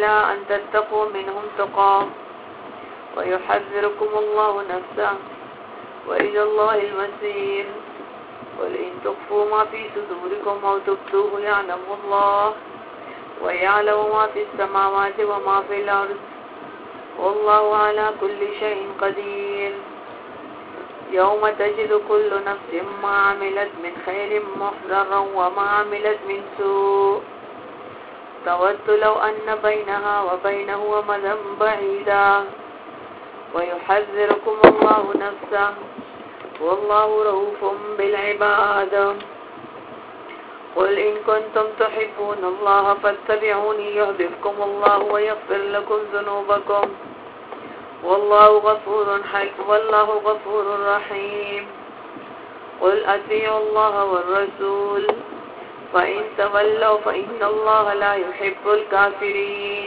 إلا أن تتقوا منهم تقاه ويحذركم الله نفسه وإلى الله المسير. قل إن تخفوا ما في صدوركم أو تبدوه يعلمه الله ويعلم ما في السماوات وما في الأرض والله على كل شيء قدير. يوم تجد كل نفس ما عملت من خير محضرا وما عملت من سوء تود لو أن بينها وبينه أمدا بعيدا ويحذركم الله نفسه والله رؤوف بالعباد. قل إن كنتم تحبون الله فاتبعوني يحببكم الله ويغفر لكم ذنوبكم والله غفور رحيم. قل أطيعوا الله والرسول فإن تولوا فإن الله لا يحب الكافرين.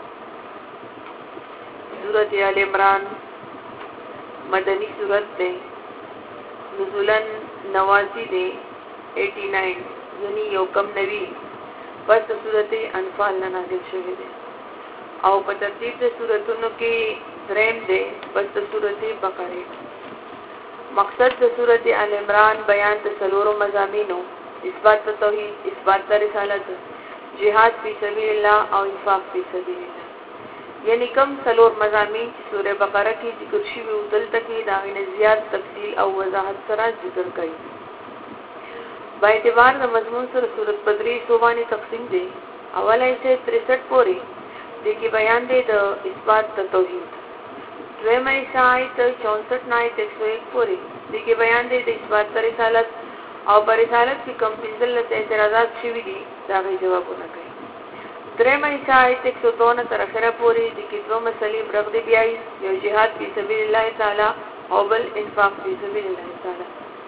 سورة آل عمران مدنی سورت دے، نزولاً 89 دے 89 یعنی یو کم نوی پس سورت انفال نازل شوی دے او په ترتیب د سورتونو کې دریم دے پس سورت بقره. مقصد د سورت آل عمران بیان د څلورو مضامینو، اثبات توحید، اثبات رسالت، جهاد فی سبیل الله او انفاق فی سبیل الله. یعنی کم څلور مضامین چې سوره بقره کې ذکر شوي او دلته کې دا غي زیات تفصیل او وضاحت سره ذکر کړي. با اعتبار د مضمون سره سورۃ بدری سوبانی تقسیم دي. اوله ایسه 63 پورې د کې بیان دی د اثبات توحید. دویمه ایسه آیت 64 نه 101 پورې د کې بیان دی د اثبات رسالت او پر رسالت کې کوم پنځل اعتراضات شوي دي دا غي جوابونه کوي. درېمه ایسه آیت 102 تر اخره پورې د کې دوه مسلې برغد بیاي، یو جهاد فی سبیل الله تعالی او بل انفاق فی سبیل الله تعالی.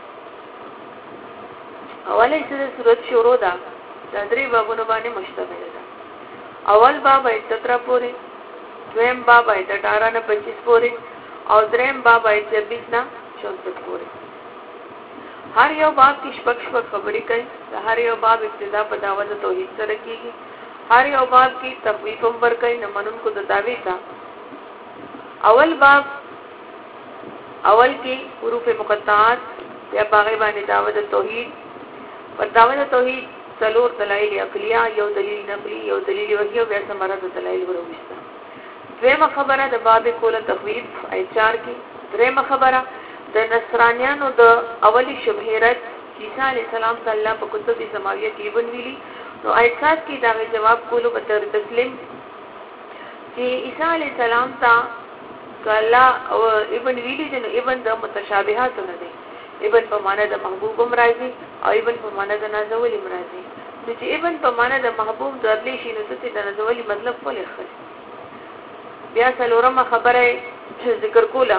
اوله ایسه سورۃ شروع ده د درې بابونو باندې مشتمل ده. اول باب ایت 17 پورې، دویم باب ایت 18 نه 25 پورې او دریم باب ایت 26 نه 64 پورې. هر یو باب کې شپږ خبرې کوي. هر یو باب ابتدا په دعوت توحید سره کیږي. هر یو باب کې تخویف هم ورکوي نه منونکو د دعوی ته. اول باب اول کې حروف مقطعات یا باغی باندې دعوت توحید. پر دعوت توحید څلور دلایل عقلیه، یو دلیل نقلی، یو دلیل وحی او بیا ثمره د دلایل وروسته. دویمه خبره د باب کوله تخویف آیت 4 کې. دریمه خبره د نصرانیانو د اولی شبهه رد عیسی علی السلام ته الله په کتب سماویه کې ونویلی. نو آیت 7 کې دا جواب کولو به تر تسلیم چې عیسی علی السلام ته کله او ابن ویلی د ابن د متشابهات نه دي. ابن په معنا د محبوب راځي او ابن په معنا د نازولی راځي. چې ابن په معنا د محبوب درلې شي نو څه د نازولی مطلب ولې خل. بیا څلورمه خبره ذکر کوله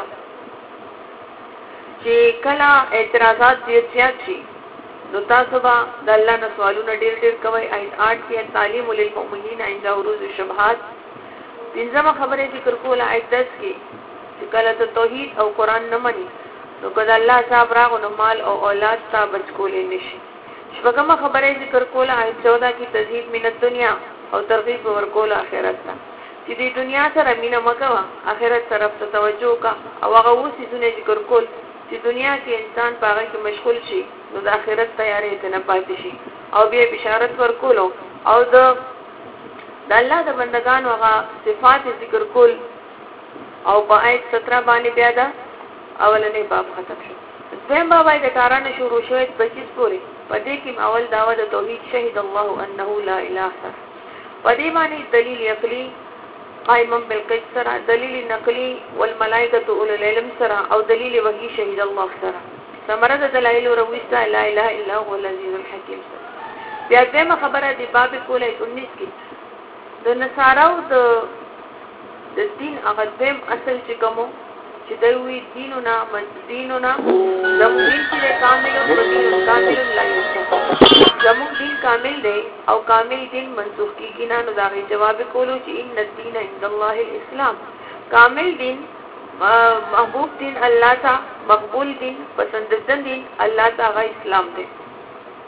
چې کله اعتراضات زیات شي نو تاسو به د الله نه سوالونه ډیر کوي. آیت 8 کې تعلیم للمؤمنین عند عروض الشبهات. پنځمه خبره ذکر کوله آیت 10 کې چې کله ته توحید او قران نه مني نو کله الله صاحب راغو نو مال او اولاد تا بچ کولې نشي. شپږمه خبره ذکر کوله آیت 14 کې تزهید من الدنیا او ترغیب ورکول آخرت ته چې د دنیا سره مینه مکوه، آخرت طرف ته توجه کا او هغه وسیزونه ذکر کول چې دنیا کې انسان پاغه کې مشغول شي نو د آخرت تیارې ته نه پاتې شي او بیا بشارت ورکولو او د الله د بندگانو هغه صفات ذکر کول. او په آیت 17 باندې بیا دا اولنې باب ختم شو. دویم باب آیت 18 نه شروع شوی 25 پورې. په دې کې اول دعوه د توحید شهید الله انه لا اله الا هو. په دې باندې دلیل عقلی قائما بالقسط سره، دلیل نقلی والملائکه اولو العلم سره او دلیل وحی شهید الله سره. ثمره د دلایل وروسته لا اله الا هو العزیز الحکیم سره. بیا دغه خبره د باب کوله 19 کې د نصاراو د دین هغه دیم اصل چې کومو چې دوی دینونه زموږ دین چې کامل او کامل لا یوسف زموږ دین کامل دی او کامل دین منسوخ کیږي نه. نو دا غي جواب کولو چې ان الدین عند الله الاسلام. کامل دین محبوب دین الله تا، مقبول دین، پسندیده دین الله تا هغه اسلام دی.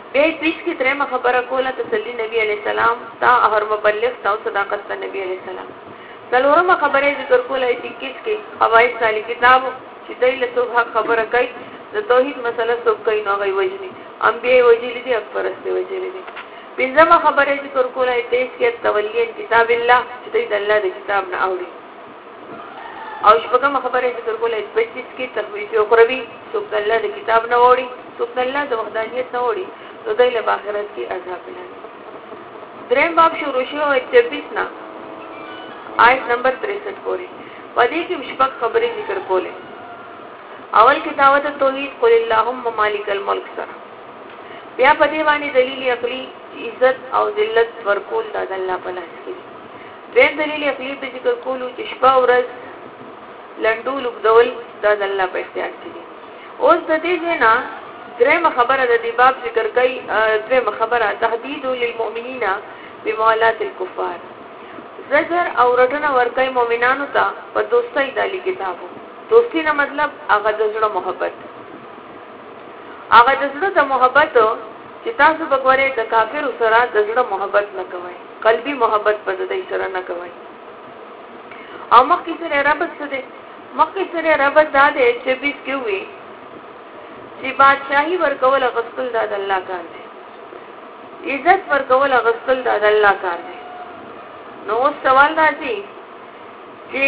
به پیش کې درېمه خبره کوله تسلی نبی علی السلام تا هر مبلغ تا صداقت نبی علی السلام. څلورمه خبره ذکر کوله 21 کې حوائج سالی کتاب چې دایله څوک حق خبره کوي د توحید مسله څوک کوي نو غي وجني انبیاء وجلی دي اکبرسته وجلی دي. پنځمه خبره ذکر کوله 23 کې تولیه کتاب الله چې د الله د کتاب نه اوري. او شپږمه خبره ذکر کوله 25 کې تخویف اخروی څوک د الله د کتاب نه ووري څوک د الله د وحدانیت نه ووري نو دای له آخرت کې عذاب لري. دریم باب شروع شو 26 نه آیت نمبر 63 پورې. پدې کې مشفق خبرې ذکر کوله. اول کې دعوت توحید قل اللهم مالک الملک سره. بیا پدې باندې دلیل عقلی عزت او ذلت ورکول د الله په لاس کې. دیم دلیل عقلی په ذکر کولو چې شپه او ورځ لندول وګدول د الله په اختیار کې دي. اوس د دې نه درېمه خبره د دې باب ذکر کوي. درېمه خبره تهدید للمؤمنین بموالات الكفار. زجر او رټنه ورکوي مؤمنانو ته په دوستۍ د کتابو. دوستی نه مطلب هغه د زړه محبت. هغه د زړه د محبت چې تاسو وګورئ د کافر سره د زړه محبت نه کوي. قلبي محبت په دې سره نه کوي. او مخکې سره ربط څه دی؟ مخکې سره ربط دا دی چې 20 کې وي چې بادشاہي ورکول غسل د الله کار دی. عزت ورکول غسل د الله کار دی. نو سوال راځي چې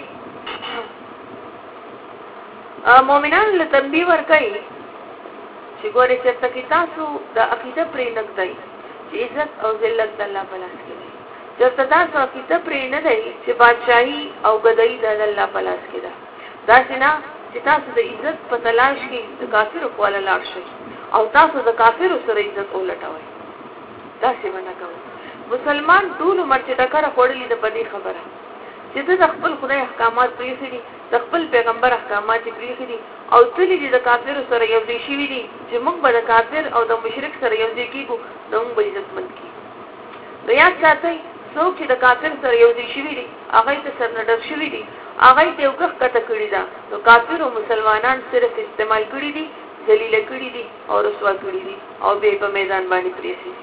مؤمنان له تنبیه ورکړي چې ګورې چې تاسو د عقیده پرې نه کړئ چې عزت او ذلت د الله په لاس کې دی. چې تاسو عقیده پرې نه دی چې بادشاہي او غدای د الله په لاس کې ده. دا څنګه چې تاسو د عزت په تلاش کې د کافر په ولا لاړ شئ او تاسو د کافر سره عزت ولټوئ. دا څه نه کوي. مسلمان ټول مرچ ټکر خوړلې د پدې خبره چې د خپل خدای احکامات پریخي دي د خپل پیغمبر احکامات پریخي دي او تللی دي د کافر سره یو ځای شي دي چې موږ به د کافر او د مشرک سره یو ځای کیږو نو موږ به عزت مند کیږو. نو یاد ساتئ څوک چې د کافر سره یو ځای شي دي هغه ته سر نه ډک شي دي هغه ته یو کښ کته کړی دا نو کافر او مسلمانان صرف استعمال کړی دي ذلیل کړی دي او رسوا کړی دي او به په میدان باندې پریخي.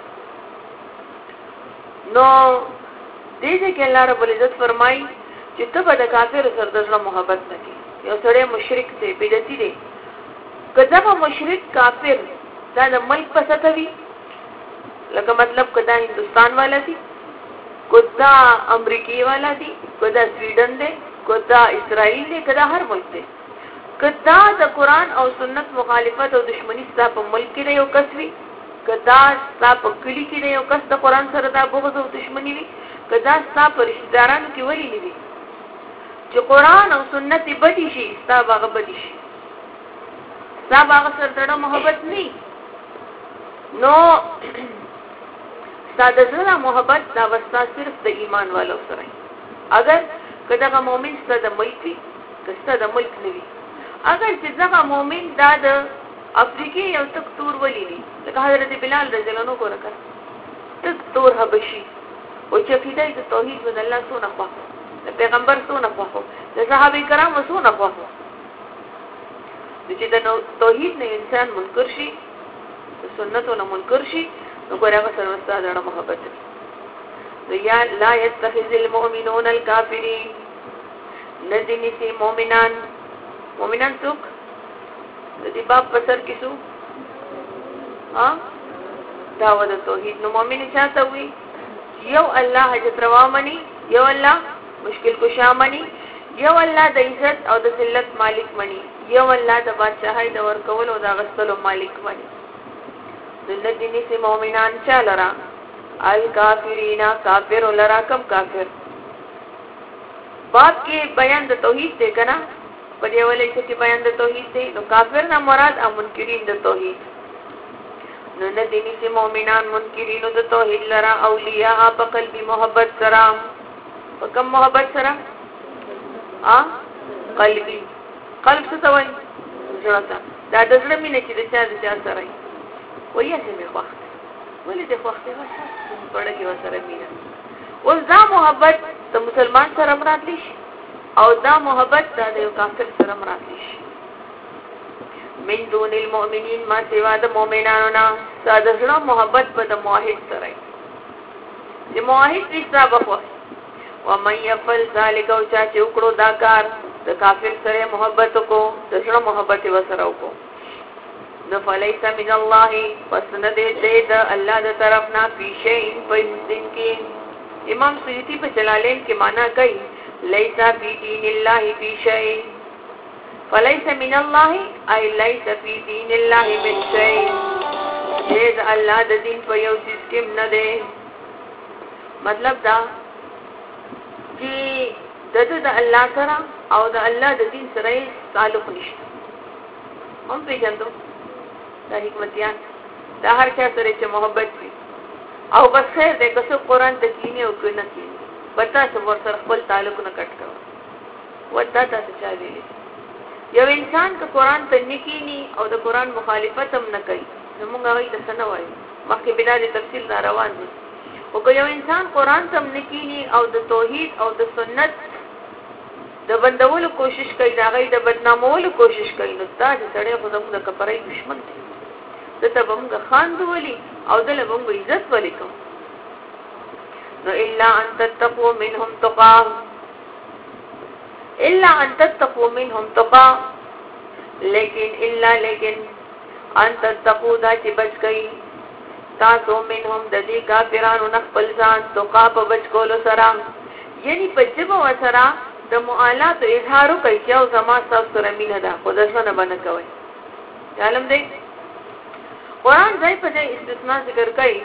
نو دې کې الله رب العزت فرمایي چې ته به د کافر سره د محبت نه کوي. یو سره مشرک دی بدعتي دی. کله مشرک کافر دا د ملک په ستوي لکه مطلب کدا هندستان والا دی کدا امریکای والا دی کدا سویډن دی کدا اسرائیل دی کدا هر ملک دی. کدا د قران او سنت مخالفت او دشمنی ستاسو په ملک کې یو کسوي کدا ستاسو په کلی کې یو کس د قران سره د بغض او دشمنی وي کدا ستاسو په رشتہ دارانو کې ولي نه وي چې قران او سنت بدی شي ستاسو هغه بدی شي ستاسو هغه سره محبت نه نو ستاسو محبت دا وستا صرف د ایمان والو سره. اگر کدا مؤمن ستاسو ملک وي ستاسو ملک نه وي اگر چې ځکه مؤمن دا د افریقي یو تک تور ولی وي لکه حضرت بلال رضی الله عنه کو راکړه تک تور حبشي او چې فدای د توحید د الله سونه خو د پیغمبر سونه خو د صحابه کرامو سونه خو چې د توحید نه انسان منکر شي د سنتو نه منکر شي نو ګورغه سره ستاسو د محبت یا لا يتخذ المؤمنون الكافرين ندني سي مؤمنان څوک د دې باب په سر کې شو دعوت توحید نو مؤمن چاته وي یو الله حاجت روا مني یو الله مشکل کشا مني یو الله د عزت او د ذلت مالک مني یو الله د بادشاہي د ورکول او د غسل مالک مني. ذلتنی سي مؤمنان چالرا الکافرین کافر لرا کم کافر باب کې بیان د توحید دی کنه په دې ولې چې بیان د توحید دی نو کافر نه مراد منکرین د توحید نو نه دي چې مؤمنان منکرین د توحید لرا اولیاء په قلبي محبت سره په کوم محبت سره قلبي قلب څه ته وایي زړه دا د زړه مینه چې د چا سره وایي چې مې وخت ولې د وخت وسه پړه کې وسره مینه اوس دا محبت د مسلمان سره مراد شي او دا محبت د یو کافر سره مراد شي. من دون المؤمنین ما سوا د مؤمنانو نه ساده زړه محبت په د موحد سره چې موحد رښتا بخو ومن يفعل ذلك او چا چې وکړو دا کار د کافر سره محبت کو د زړه محبت وسره کو نو فلیس من الله پس نه دې د الله د طرف نه پیشین پسین کې امام سیوطی په جلالین کې معنا کوي لیس فی دین الله پیشین فلیس من الله ای لیس فی دین الله من شیء دې الله د دین په یو سیستم نه دی مطلب دا چې د الله سره او د الله د دین سره تعلق نشته هم پیژندو دا حکمتیان دا هر چا سره چې محبت وي او بس خیر دې که څو قرآن ته کینی او کنه کینی پتا څو ور سره خپل تعلق نه کټ کړو ودا تاسو چا ویلي یو انسان که قرآن ته نکینی او د قرآن مخالفت هم نه کوي نو موږ هغه ته څه نه وایو مخکې بنا د تفصیل دا روان دي او که یو انسان قرآن ته نکینی او د توحید او د سنت د بندولو کوشش کوي دا غي د بدنامولو کوشش کوي نو دا چې سړی خو زموږ د کفرای دشمن دی دته موږ خاند ولي او دله موږ عزت ولي کوم نو الا ان تتقوا منهم تقا الا ان تتقوا منهم تقا لیکن ان تتقوا دا چې بچ کوي تاسو منهم د دې کافرانو نخپل ځان تقا په بچ کولو سره یعنی په جبه وسره د معالات اظهارو کوي چې او زما تاسو سره مینه ده خو ځنه نه باندې کوي علم دی قرآن ځای په ځای استثناء ذکر کوي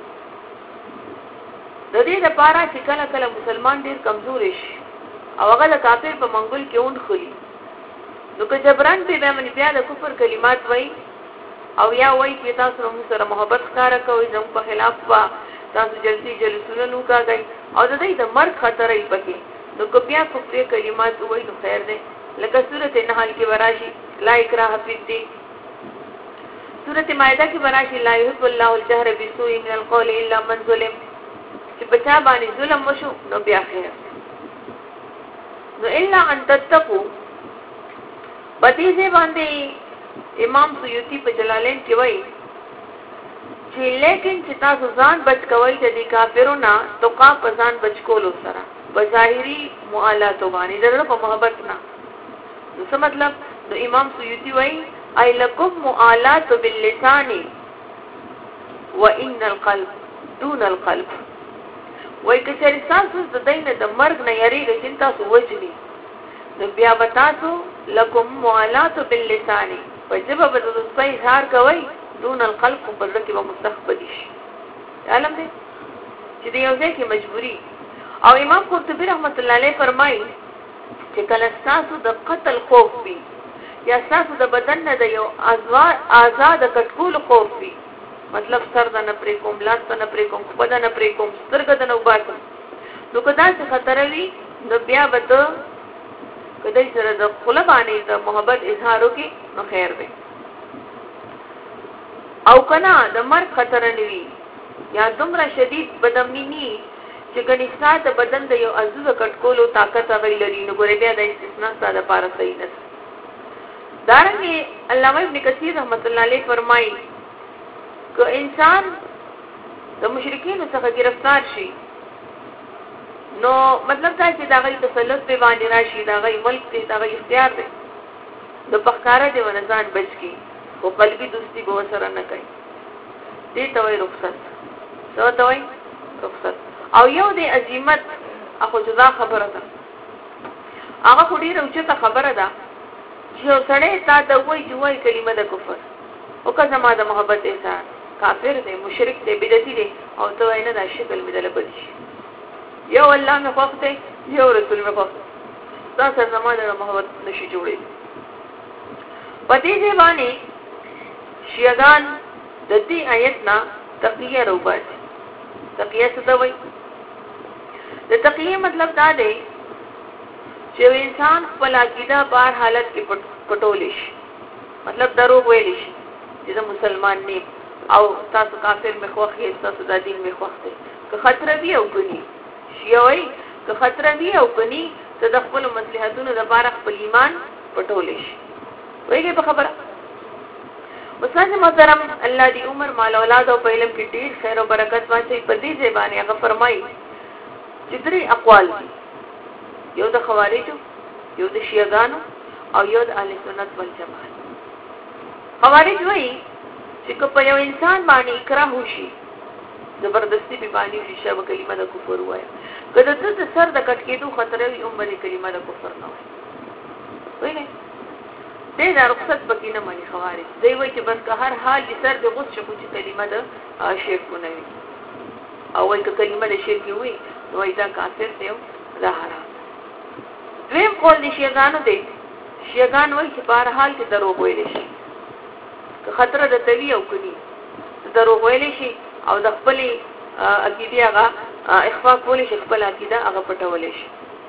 د دې لپاره چې کله مسلمان ډیر کمزور شي او هغه د کافر په منګول کې اون خلی نو که جبران په باندې بیا د کفر کلمات وای او یا وای چې تاسو سره محبت ښکارا کوي زموږ په خلاف وا تاسو جلسونه نو کوي او د دې د مرګ خطر یې پکې نو کو بیا کفر کلمات وای نو خیر ده لکه سورته نحل کې وراشي لا اکراه فی الدین سورته مائده کې وراشي لا یحب الله الجهر بالسوء من القول الا من ظلم چې بچا باندې ظلم وشو نو بیا خیر نو الا ان تتقوا پدې باندې امام سیوطی په جلالین کې وایي چې لیکن چې تاسو ځان بچ کوئ د کافرونو توقا په ځان بچ کولو سره بظاهری معالات باندې درنه په محبت نه نو څه مطلب نو امام سیوطی وایي ای لکم معالات باللسان وان القلب دون القلب وای که چېرې تاسو د دینه د مرګ نه یریږئ چې تاسو وجني نو بیا به تاسو لکم معالات باللسان په ژبه به د دوستۍ اظهار کوئ دون القلب په زړه کې به مستقبل شي علم دی چې د یو ځای کې مجبوري او امام قرطبي رحمت الله علیه فرمایي چې کله تاسو د قتل خوف وي یا تاسو د بدن نه د یو آزاد کټکول خوف وي مطلب سر د نه پرې کوم لاس د نه پرې کوم خپل نه پرې کوم سترګه د نه وباسم نو کدا څه خطر وي نو بیا به ته کدی سره د خپل باندې د محبت اظهارو کې نو خیر دی او کنا د مرګ خطر نه وي یا دومره شدید بدامنی چې ګنیستا د بدن د یو عضو د کټکولو طاقت هغه لري نو ګورې بیا د استثناء سره لپاره صحیح نه دارنګه علامه ابن کثیر رحمت الله علیه فرمایي که انسان د مشرکین څخه گرفتار شي نو مطلب دا چې دا غي تسلط به باندې راشي دا غي ملک دې دا غي اختیار دی د پخکارا دی ونزان بچ کی او قلبي دوستی به سره نه کوي دې ته وای رخصت څه ته وای رخصت او یو دې عظمت اخو جدا خبره ده هغه خو ډیره اوچته خبره ده چې سړی تا د وای کلمه د کفر او که زما د محبت احسان کافر دی مشرک دی بدعتي دی او ته وینه دا شکل مدل بدی یو الله مې خوښ دی یو رسول مې خوښ دا څه زما د محبت نشي جوړي پدې دی باندې شیعان د دې آیت نه تقیه روباسي تقیه څه ته وایي د تقیه مطلب دا دی چې انسان خپل عقیده بهر حالت کې پټول شي مطلب دروغ ویل شي چې مسلمان نه او تاسو کافر مې خوښ یې تاسو د دین مې خوښ دی که خطر وی او کني شیوي که خطر وی او کني ته د خپل مصلحتونو لپاره خپل ایمان پټول شي وایي په خبره استاد محترم الله دې عمر مال اولاد او په علم کې ډیر خیر او برکت واچي په دې ځبانه هغه فرمایي چې درې اقوال دي یو د خوارجو یو د شیعاګانو او یو د اهل سنت والجماعت خوارج وایي چې په یو انسان باندې اکراه وشي زبردستی به باندې شیشه به کلمه د کفر وایي کله ته سر د کټ کېدو خطر وي عمر کلمه د کفر نه وایي نه دې دا رخصت پکې نه مانی خوارج دی وایي چې بس که هر حال دې سر د غوښ شو چې کلمه د شرک نه وي او وایي که کلمه د شرک وي نو دا کافر دی دا حرام دویم قول د شیعاګانو دی شیعاګان وایي چې په هر حال کې دروغ ویل شي که خطر د توی او کني دروغ ویل شي او د خپل عقیده هغه اخفاء کول شي خپل عقیده هغه پټول شي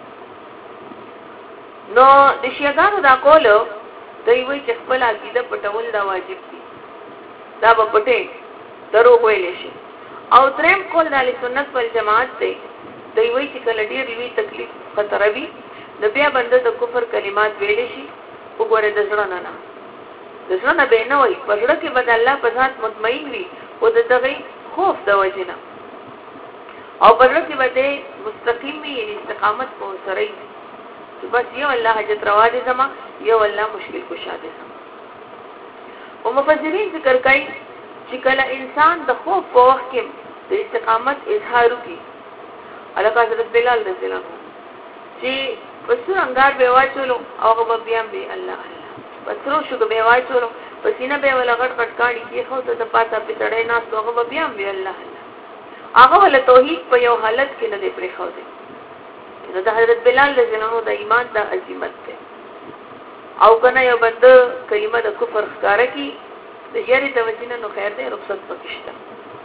نو د شیعاګانو دا قول دوی وایي چې خپل عقیده پټول دا واجب دي دا به پټه دروغ ویل شي او دریم قول د اهل سنت والجماعت دی دوی وایي چې کله ډیر لوی تکلیف خطر وي د بیا بنده د کفر کلمات ویل شي وګوره د ځړه نه د ځړه نه به نه وي په ځړه کې بد الله په ذات مطمئن وي او د دغه خوف د وجنه او په ځړه کې به مستقیم وي یعنی استقامت په سره وي چې بس یو الله حاجت روا دي زما یو الله مشکل کشا دي زما او مفسرین ذکر کوي چې کله انسان د خوف په وخت کې د استقامت اظهار وکړي الکه حضرت بلال رضی الله عنه چې پسو انګار به واچولو او هغه بیا به الله الله پسرو شو به واچولو پسینه به ولا غټ غټ کاڼي کې خو ته پاته په تړې نه هغه بیا به الله الله هغه ول توحید په یو حالت کې نه دی پرې خو دی نو د حضرت بلال رضی الله عنه د ایمان د عظمت ته او کنه یو بند کلمه د کفر ښکارا کی د یاري توجینه نو خیر دی رخصت پکشته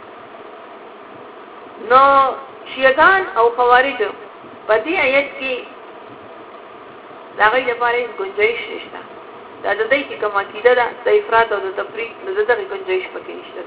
نو شیعاګان او خوارج په دې آیت کې دا غي لپاره گنجائش نشته دا د دې کې کوم عقیده ده د افراط او د تفریط نو دغه گنجائش پکې نشته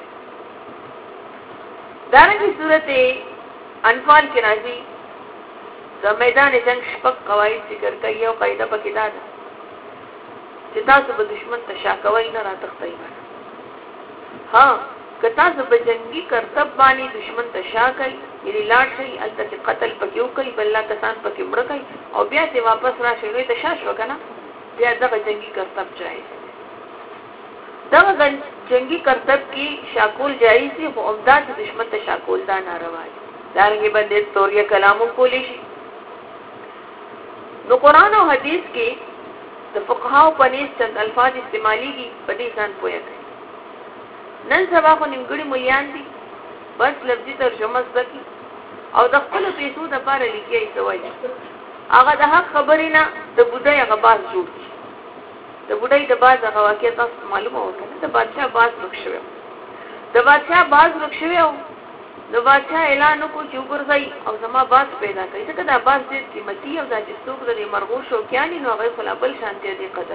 دا رنګه سورته انفال کې راځي د میدان جنگ شپږ قواعد ذکر کوي او قاعده پکې ده چې تاسو به دشمن ته شاکوي نه راتختی ها که تاسو په جنگي کرتب باندې دشمن ته شاکوي یعنی لاړ شي البته قتل پکې وکړي بل لا کسان پکې مړ کړي او بیا ته واپس راشي نو ته شاش وکنه بیا دغه جنگي کرتب جایز دغه جنگي کرتب کې شاکول جایز دي خو امداد دشمن ته شاکول دا ناروا دي دا رنګه باندې توریه کلامو کولی شي نو قران او حديث کې د فقهاو په نيز چند الفاظ استعمالي دي په دې ځان پوهه کوي نن سبا خو نیمګړي مليان دي بس لفظي ترجمه زکي او د خپل پیسو د پاره لیکي سوي هغه د حق خبرې نه د بودای هغه باز جوړ د بودای د باز هغه واقعیت معلومه وکړه د بادشاہ باز رخصوي د بادشاہ باز رخصوي نو بادشاہ اعلان وکړ چې وګورځي او زما باز پیدا کړي ځکه دا باز ډېر قیمتي او د جستوک د مرغوش او کیاني نو هغه خپل شانتي دي قدر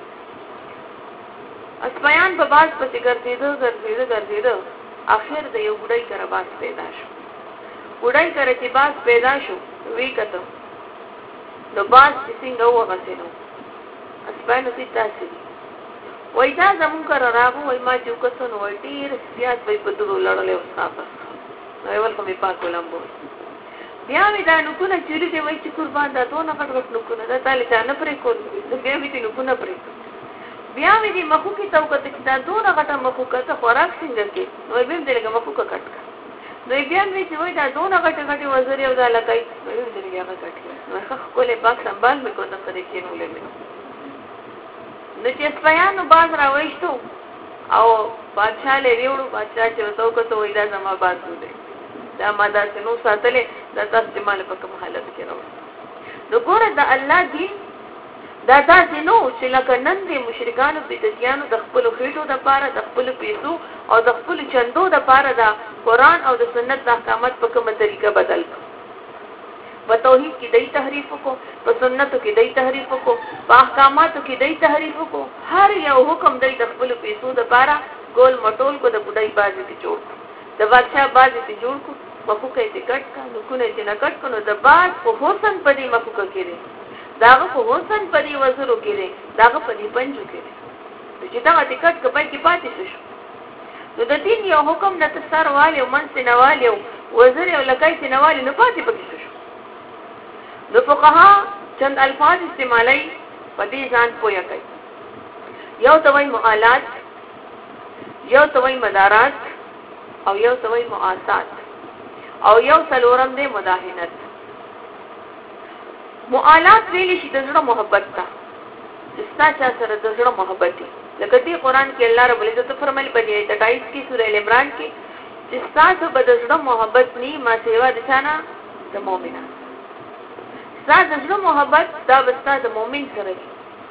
اسپیان په باز پسې ګرځیدو اخر د یو بډای کړه باز پیدا شو بډای کړه چې باز پیدا شو وی کته نو باز څنګه وغسینو اسپیان دې تاسو وای دا زمون کر راغو وای ما چې وکړو نو ډیر سیاست په دغه لړلې وساپس نو ول کومې پاک ولمبو بیا مې دا نو کو نه چیرې دی وای چې قربان دا دونه غټ نو کو نه دا تعالی ځان پرې کول بیا مې دې نو کو نه پرې بیا مې دې مخو کې توګه ته دا دونه غټه مخو کته خوراک څنګه کې نو به دې لګه مخو کټ نو بیا مې چې وای دا دونه غټه وزري او دا لګای نو دې لګه کټ نو خپل پاک سنبال مې کو ته کړې کېنو لګې نو چې سپیانو باز راوښتو او بادشاہ له ویوړو بادشاہ چې وتو کو ته وای دا زما باز دی دا ماده سينو ساتلې د تاسو مال په کوم حالت کې راو نو ګوره د الله دین دا تاسو نو چې لکه نن دي مشرکانو د دجیانو د خپل خېټو د پاره د خپل پیسو او د خپل چندو د پاره د قران او د سنت د احکامات په کومه طریقه بدل په توحید کې دای تحریف کو په سنتو کې دای تحریف کو په احکاماتو کې دای تحریف کو هر یو حکم دای د خپل پیسو د پاره ګول مټول کو د بډای بازي ته جوړ د بادشاہ بازي ته جوړ کو مخو کې ټکټ کا نو کو نه چې نه کټ کو نو د باز په حسن پدی مخو کې کېږي داغه په حسن پدی وزرو کېږي داغه پدی پنجو کېږي چې دا ټیکټ کپای کې پاتې شو نو د دین یو حکم نه تسار والي او منځ نه والي او وزیر او لکای نه والي نه پاتې پکې شو نو فقها چند الفاظ استعمالي په دې ځان پوهه کوي یو توي مؤالات یو توي مدارات او یو توي مؤاسات او یو څلورم دی مداهنت مؤالات ویل شي د زړه محبت ته استا چا سره د زړه محبت دی لکه دې قران کې الله رب العزت فرمایي په دې 28 کې سورې ال عمران کې چې تاسو به د زړه محبت ني ما سیوا د چانه د مؤمنانو تاسو د زړه محبت دا وستا د مؤمن سره دی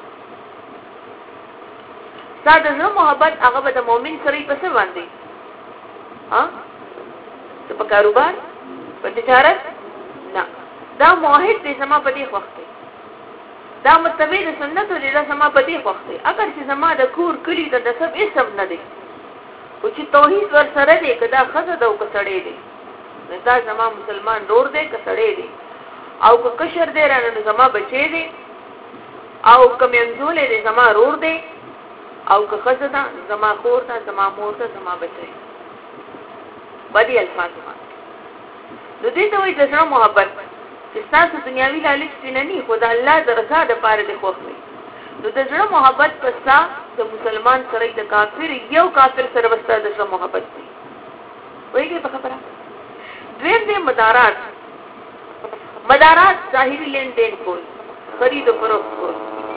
تاسو د زړه محبت هغه به د مؤمن سره په څه باندې ها څه په کاروبار په تجارت نه دا موحد دې سما په دې وخت دا متبع د سنت او د سما په دې وخت اگر چې سما د کور کلی د سب اسم نه دی او چې توحید ور سره دی کدا خزه د وکړې دی دا سما مسلمان ډور دی کسړې دی او کو کشر دی رانه سما بچی دی او کمنزول دی سما رور دی او که خزه دا سما خور دا سما مور دا سما بچی بدی الفاظ نو دې ته وایي د سره محبت چې تاسو دنیاوی لالچ نه خدا الله درزا د پاره د خوښ وي نو د زړه محبت پسا د مسلمان سره د کافر یو کافر سره وستا د زړه محبت دی وایي په خبره دویم دې مدارات ظاهري لین دین کول خرید او فروخت کول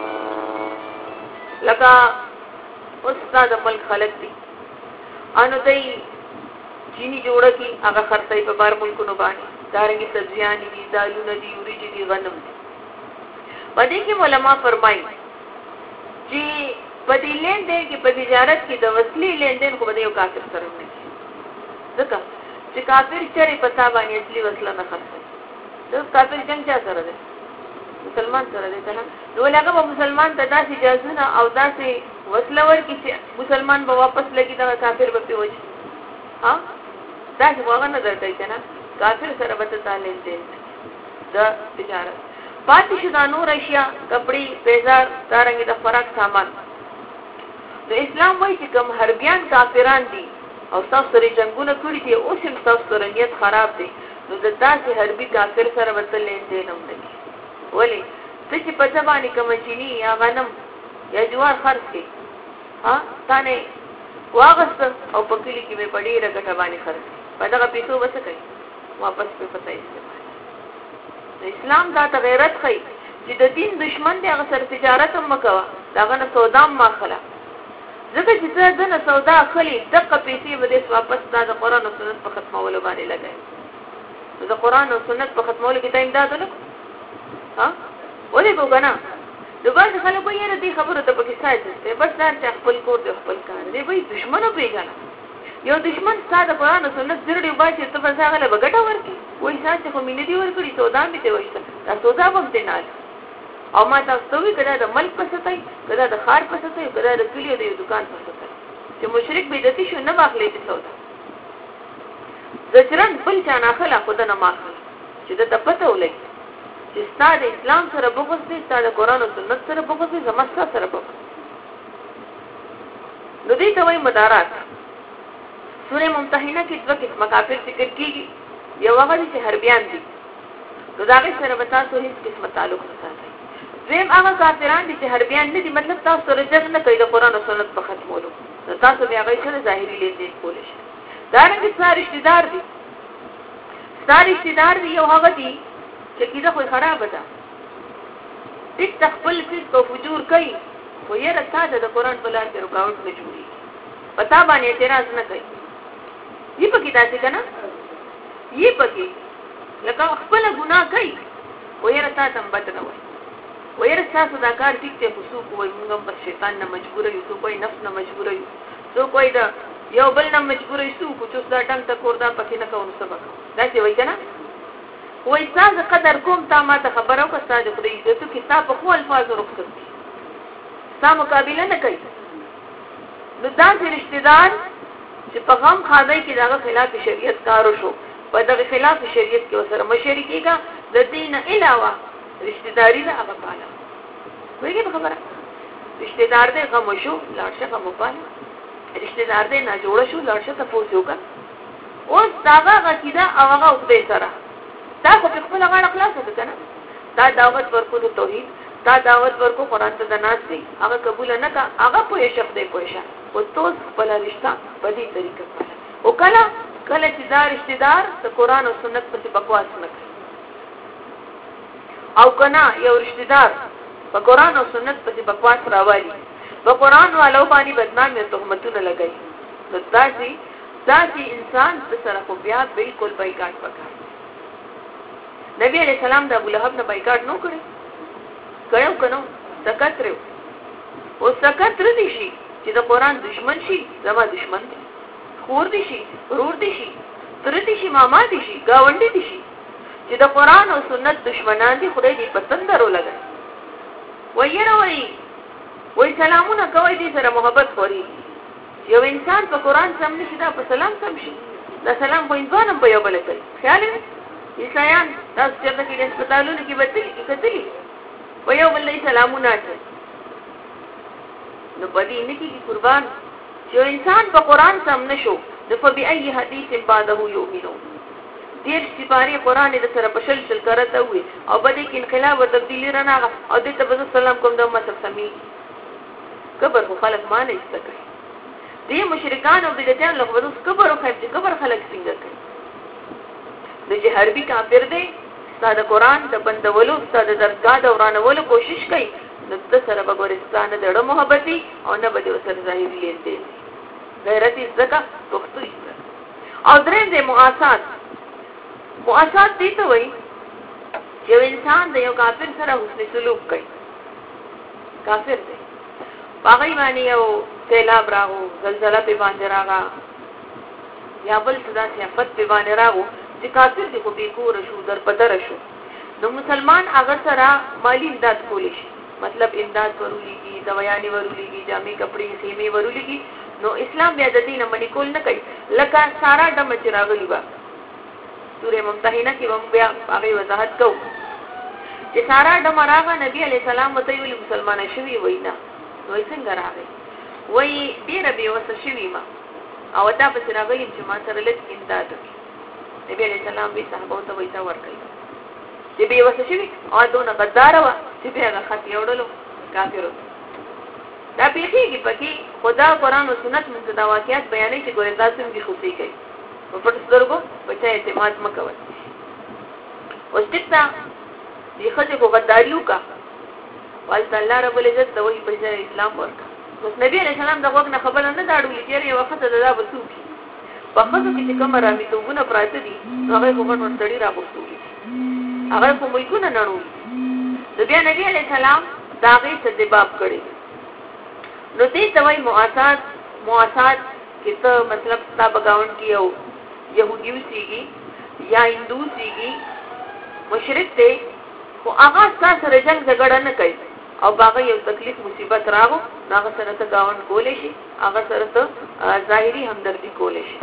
لکه استاد خپل خلک دي انو دای چینی جوړه کی هغه خرڅای په بار ملکونو باندې دارنګي سبزیان دي دالونه دي وریجې دي غنم دي پدې کې علماء فرمایي چې پدې لین دین کې په تجارت کې د وسلې لین دین خو به یو کافر سره نه ځکه چې کافر چیرې پتا باندې اصلي وسله نه خرڅي د کافر جنگ چا سره ده مسلمان سره ده کنه نو لکه په مسلمان ته داسې جازونه او داسې وسله ورکړي چې مسلمان به واپس لګي دا کافر به پیوځي ها دا څه وغه نه درته کنه کافر سره به تعلیم دي د تجارت پاتې شو دا نور اشیاء کپڑے بازار دارنګ د خوراک سامان د اسلام وایي چې کوم حربيان کافران دي او تاسو سره جنگونه کړی دي او سم تاسو سره نیت خراب دي نو د تاسو حربي کافر سره به تعلیم دي نه وکړي ولی چې په ځبانې کوم چيني یا غنم یا جوار خرڅ کی ها تانه واغست او په کلی کې مې پړې راګټه باندې خرڅ په دغه پیسو وڅ کوي واپس په پتا استعمال اسلام دا غیرت خي چې د دین دشمن دی هغه سره تجارت هم مکوا داغه نه سودا ما خلا ځکه چې دا نه سودا خلی دغه پیسې به واپس د قرآن او سنت په ختمولو باندې لګای د قرآن او سنت په ختمولو کې ټایم دادل ها ولې وګنا د باندې خلکو یې دې خبره ته پاکستان ته بس دا چې خپل کور دی خپل کار دی وای دشمنو پیژنه یو دشمن ساده قرآن او سنت زړه باسي ته په ځای له بغټه ورکی وای ساده خو ملي دی ورکړي سودا می ته وایي دا سودا هم دی نه او ما تاسو وی کړه د ملک پسته کړه د خار پسته کړه د کلیو د دکان پسته چې مشرک به دتی شو نه واخلې د سودا ځکران بل چا نه خلا خود نه ماخله چې د پته ولګي چې ستاسو اسلام سره بغض دي ستاسو قرآن او سنت سره بغض دي زمستا سره بغض نو دې ته وایي مدارات سورہ ممتحنه کې دوه قسمه کافر ذکر کیږي یو هغه چې حربيان دي نو دا غي سره وتا سو هیڅ قسمه تعلق نه ساتي زم هغه کافران دي چې حربيان نه دي مطلب تاسو سره جنگ نه کوي د قرآن او سنت په ختمولو تاسو بیا غي سره ظاهري لیدل کولای شي دا رنګ ساري رشتہدار دي یو هغه دي چې کیده خو خراب ده هیڅ تخپل فسق او فجور کوي خو یې راځه د قرآن په لار کې رکاوټ نه جوړي پتا باندې اعتراض نه کوي یې پکې داسې کنه یې پکې لکه خپل ګناه کوي خو یې راځه تم بد نه وای وې راځه دا کار ټیک ته خصوص وای موږ په شیطان نه مجبور یو څو کوئی نفس نه مجبور یو څو کوئی دا یو بل نه مجبور یو څو چې دا ټنګ ته کور دا پکې نه کوو سبق دا څه وای کنه وای تاسو قدر کوم تا ما ته خبرو که تاسو خدای دې ته کتاب په خپل الفاظ رخصت تا مقابله نه کوي نو دا رشتہدار چې په غم خادای کې دغه خلاف شریعت کارو شو په دغه خلاف شریعت کې وسره مشرکیګه د دین علاوه رشتہداری نه هغه پاله وایي خبره رشتہ دار دې غم شو لاړشه غم وپاله رشتہ دار دې نه جوړ شو لاړشه تاسو وکړه اوس داغه غکیدا او هغه خدای سره دا خو په خپل غاړه خلاصه ده کنه دا دعوت ورکو د توحید دا دعوت ورکو قران ته د ناس دی هغه قبول نه کا هغه په شپ دی پوښه او توس خپل رشتہ په دې طریقه سره او کله چې دا رشتہ دار د قران او سنت په بکواس نه کوي او کنا یو رشتہ دار په قران او سنت په بکواس راوالي په قران والو باندې بدنام او تهمتونه لګي نو داسي انسان د سره خو بیا بالکل بایکاټ وکړي نبی علیہ السلام د ابو لهب نه بایکاټ نو کړی کنو سکترو او سکتر دي شي چې د قران دشمن شي زما دشمن دي خور دي شي ورور دي شي تر دي شي ماما دي شي گاونډي دي شي چې د قران او سنت دشمنان دي خدای دې پسندرو لګي وای سلامونه کوي دې سره محبت خوري یو انسان په قران سم نشي دا په سلام سم شي دا سلام په انسانم په یو بل کوي خیال عیسایان تاسو چې په کې هسپتالونو کې کتلي په یو بل سلامونه کوي نو په دې نه کې قربان چې انسان په قران سم نشو د فبأي حديث بعده يؤمنون دیر سپاری قران دې سره په شل کرته وي او بده کې انقلاب او تبدیلی رانغه او دې ته سلام کوم د امت سمي کبر خو خلق ما نه استکړي دې مشرکان او بدعتان له وروس کبر او خیب کبر خلق څنګه کوي د چې حربي کافر دی ستاسو قران د بندولو ستاسو درګه دورانولو کوشش کوي نو د سره بګورستانه د محبتي او نه بده سره ظاهري لیندې غیرت زکه پختو او درې د مؤاسات دي ته وایي چې انسان د یو کافر سره حسن سلوک کوي کافر دی باغی باندې یو سیلاب راغو زلزلہ په باندې راغا یا بل صدا سیافت په باندې راغو چې کافر دی خو به کور شو در پدر شو نو مسلمان هغه سره مالی امداد کولی شي مطلب امداد ورولېږي دوايانې ورولېږي جامې کپڑے سیمې ورولېږي نو اسلام بیا د دې نه منې کول نه کوي لکه سارا ډم چې راغلی و سورې ممتحنه کې هم بیا هغه وضاحت کوو چې سارا ډم راغه نبی عليه السلام وته ویل مسلمان شوی وینا نو څنګه راغی وای ډیر به وسه شوی ما او دا په راغلی چې ما سره لږ امداد وکړي نبی عليه السلام به صحابه ته وایي ورکړي چې به وسه شوی او دونه غدار و چې به هغه خط یوړلو کافرو دا پیږي پکې خدا قرآن او سنت موږ دا واقعیت بیانې چې ګورې تاسو موږ خوشي کوي په پټ سترګو په چا اعتماد مکوئ اوس دې دې خځه کو غداریو کا والله الله رب العزت دوی په ځای اسلام ورکا اوس نبی عليه السلام دغه نه خبره نه داړو چې یو وخت دا بسوکی په خځو کې کوم رامي توونه پراته دي هغه کومه ورتړي راغوستو هغه کومې کو نه نړو د بیا نبی عليه السلام داغه تدباب کړي نو دې توي مواسات کې ته مطلب تا بغاون کیو يهوديو سيږي یا هندو سيږي مشرک ته خو هغه سره جنگ جګړه نه کوي او باغ یو تکلیف مصیبت راغو هغه سره ته گاون کولې شي هغه سره ته ظاهري همدردي کولې شي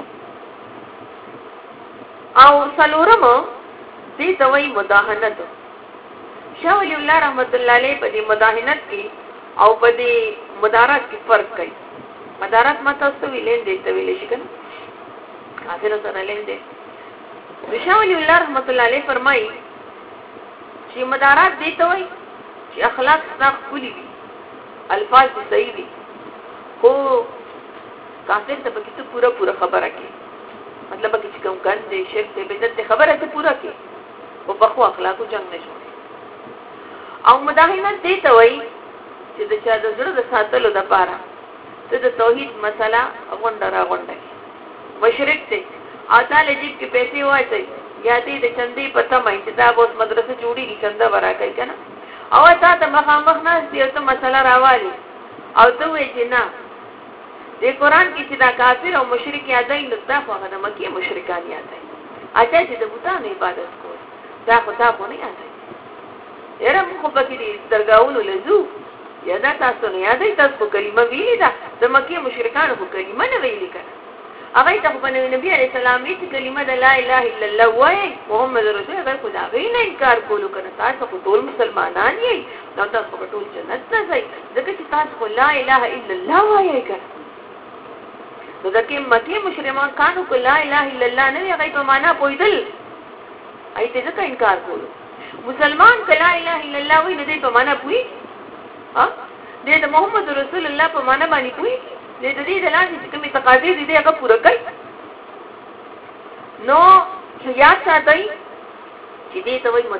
او سلورم دې دوی مداهنت شاه ولی الله رحمت الله علیه په دې مداهنت کې او په دې مدارات کې فرق کوي مدارات ماته څه ویلې دې ته ویلې شي کنه کافر سره لیندې شاه ولی الله رحمت الله علیه فرمایي چې مدارات دې ته وایي چې اخلاق څخه کلی وي الفاظ صحیح وي خو کافر ته پکې ته پورا خبره کوي مطلب چې کوم ګند دې شرک دې بدعت خبره ته پورا کوي او په خو اخلاقو جنگ نه جوړي او مداهنت دې ته وایي چې د چا د زړه د ساتلو لپاره ته د توحید مسله غونډه مشرک ته اته لجیب کې پیسې واچي یا دې د چندې پته مې چې دا اوس مدرسه جوړیږي چنده ورا کوي کنه او تا ته مخامخ نه دې ته مسله راوالي او ته وې چې نه د قرآن کې چې دا کافر او مشرک یادای نو دا خو هغه د مکی مشرکان یادای اته چې د بوتانو عبادت کوي دا خو تا نه یادای یره موږ په کې دې درگاہونو لزو یادا تاسو نه یادای تاسو کلمه ویلې ده د مکی مشرکان خو کلمه نه ویلې کړه هغه ته په نبی عليه السلام هیڅ کلمه د لا اله الا الله وای محمد رسول الله خدا غوینه انکار کولو کنه تاسو ټول مسلمانان یې نو تاسو ټول جنت ته ځئ ځکه چې تاسو لا اله الا الله وایي کنه نو ځکه مکه مشرکان کانو کو لا اله الا الله نه هغه په معنا پویدل ایته ځکه انکار کولو مسلمان ک لا اله الا الله وایي نه دې په معنا پوي ها دې د محمد رسول الله په معنا باندې پوي دې دې د لاندې چې کومه تقاضې دي هغه پوره کړي نو یا ساتي چې دې ته وایي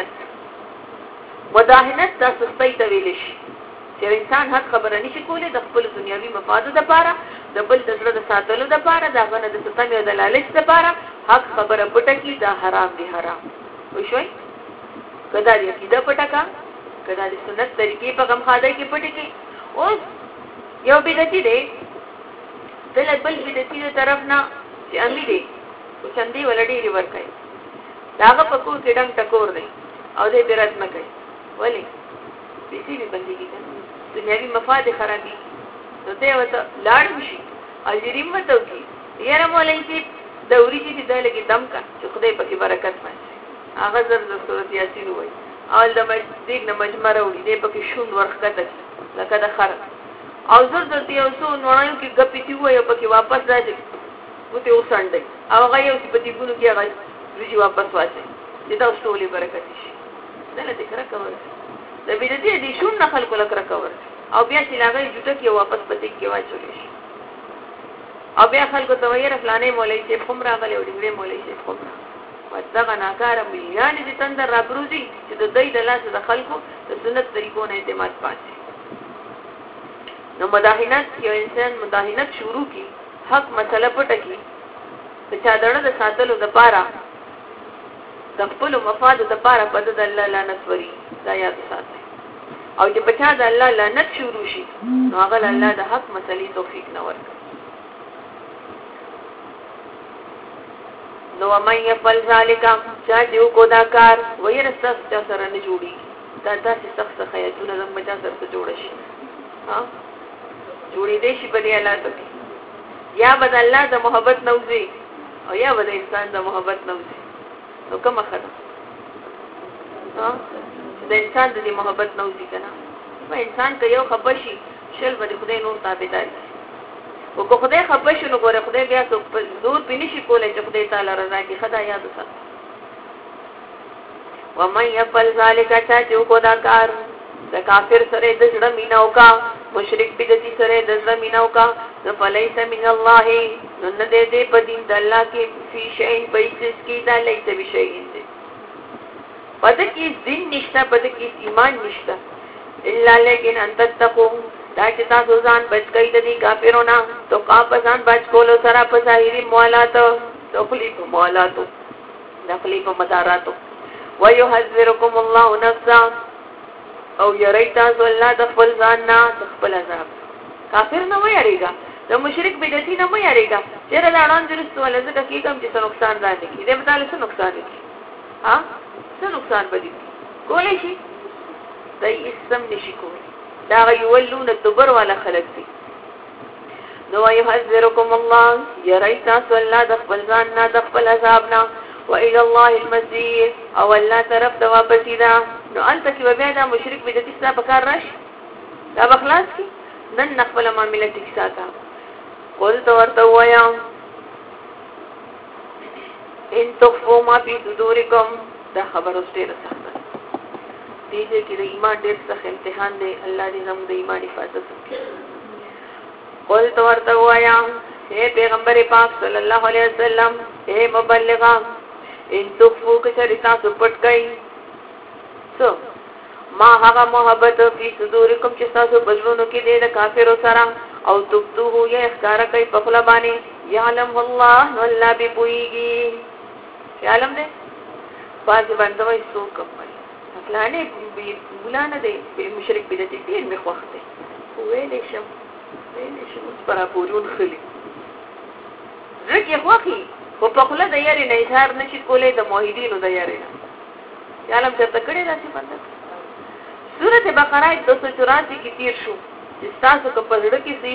مداهنت تاسو ته ویل شي چې انسان حق خبره نشي کولای د خپل دنیوي مفاد لپاره د بل د زړه د ساتلو لپاره دا غنه د ستم او د لالچ لپاره حق خبره پټه کی دا حرام دی حرام وښوي کدا دې کیدا پټه کا کدا دې سنت طریقې په غم خاده کې پټه کی اوس یو بدعتي دی بل بدعتي طرف نه چې امي دی او چندي ولډي ریور کوي داغه په کور کې ډنګ ټکور دی او دې درات نه کوي ولی بیسی به بندگی کنه دنیاوی مفاد خرابی نو ته وته لاړ شي اجریم وته کی یاره مولای چې دوري چې د لګي دم کا چې خدای پکې برکت ماشي هغه زر د صورت یاسین وای اول د مسجد نه مجمع وړي دې پکې شون ورخته لکه د خر او زر د یو څو نوړایو کې غپې تی وای پکې واپس راځي وته وسانډي او هغه یو چې پتی ګونو کې هغه ریجی واپس واځي دې دا ټولې برکت شي دلته ذکر کوي د بدعتي دي شون نه خلکو لکه راکور او بیا چې لاغې جوړه کې واپس پتی کې واچول شي او بیا خلکو ته وایي فلانه مولوی چې خمره غلې وړي مولوی چې خمره وځغه ناکاره مليان دي تندر رابروزي چې د دوی د لاس د خلکو د سنت طریقو نه اعتماد پاتې نو مداهنت یو انسان مداهنت شروع کی حق مسله پټه کی چې چا دړه د ساتلو د پاره د خپل مفاد د پاره په د الله لعنت وري دا یاد ساتي او چې بچا د الله لعنت شروع شي نو هغه الله د حق مسلې توفیق نه ورکړي نو مې يفعل ذلك چا دیو کو دا کار ويرسته چا سره نه جوړي دا تاسو سخت خیاتونه زم بچا سره جوړ شي ها جوړې دې شي په دې الله ته یا بد الله د محبت نوځي او یا بد انسان د محبت نوځي نو کومه خبره ها د انسان د محبت نوځي کنه په انسان کې یو خبشي شل بده خدای نور تابعدار او کو خدای خبشي نو ګوره خدای بیا څو زور پینشي کولای چې خدای تعالی رضا کې خدای یاد وسات و من يفعل ذلك چا کو دا کار د کافر سره د جړه میناو کا مشرک بدعتي سره د جړه میناو کا نو فلیس من الله نو نه دې په دین د الله کې فی شیء بیسس کې دا لیس بشیء دې پد کې دین نشته پد کې ایمان نشته الا لیکن ان تتقوا دا چې تاسو ځان بچ کړئ د دې کافرونو تو کا پسان بچ کولو سره په ظاهري موالات تخلیق موالات تخلیق مدارات ويحذركم الله نفسا او یریتا الله د خپل ځان نه د خپل عذاب کافر نه وایریګا د مشرک بدعتي نه وایریګا چیرې دا اړوند درست ولا ځکه کې کوم چې نقصان راځي دې بداله څه نقصان دي ها څه نقصان بدی کولای شي دای اسم نشي کولای دا یولون الدبر ولا خلق دي نو يحذركم الله یریتا الله د خپل ځان نه د خپل عذاب نه وإلى الله المصير او الله طرف ته واپس دا نو انت کې بیا دا مشرک بدعتي څخه بکار راشي دا بخلاص کی نن نخبل معاملې ټیک ساته قل تو ورته وایا ان تخفوا ما في صدوركم دا خبر اوس ډیر سخت دی دې کې د ایمان ډیر سخت امتحان دی الله دې زموږ د ایمان حفاظت وکړي قل تو ورته وایا اے پیغمبر پاک صلی الله علیه وسلم اے مبلغا ان تخفوا کشرتا سپټ کئ سو ما هغه محبت فی صدورکم چې تاسو بجرونو کې دې د کافرو سره او تبتوه یا اخکار کوي په خپل باندې یعلم الله والله بپویږي یعلم دې باز باندې وای سو کوي فلانه بولانه دې مشرک بدعتي دې مخوخته ویلې شم پر پورون خلی ځکه خوخي په خپل د یاري نه اظهار نشي کولای د موحدینو د یاري نه یعلم چې تکړه راځي باندې سورته بقره 284 کې تیر شو چې تاسو په پزړه کې سي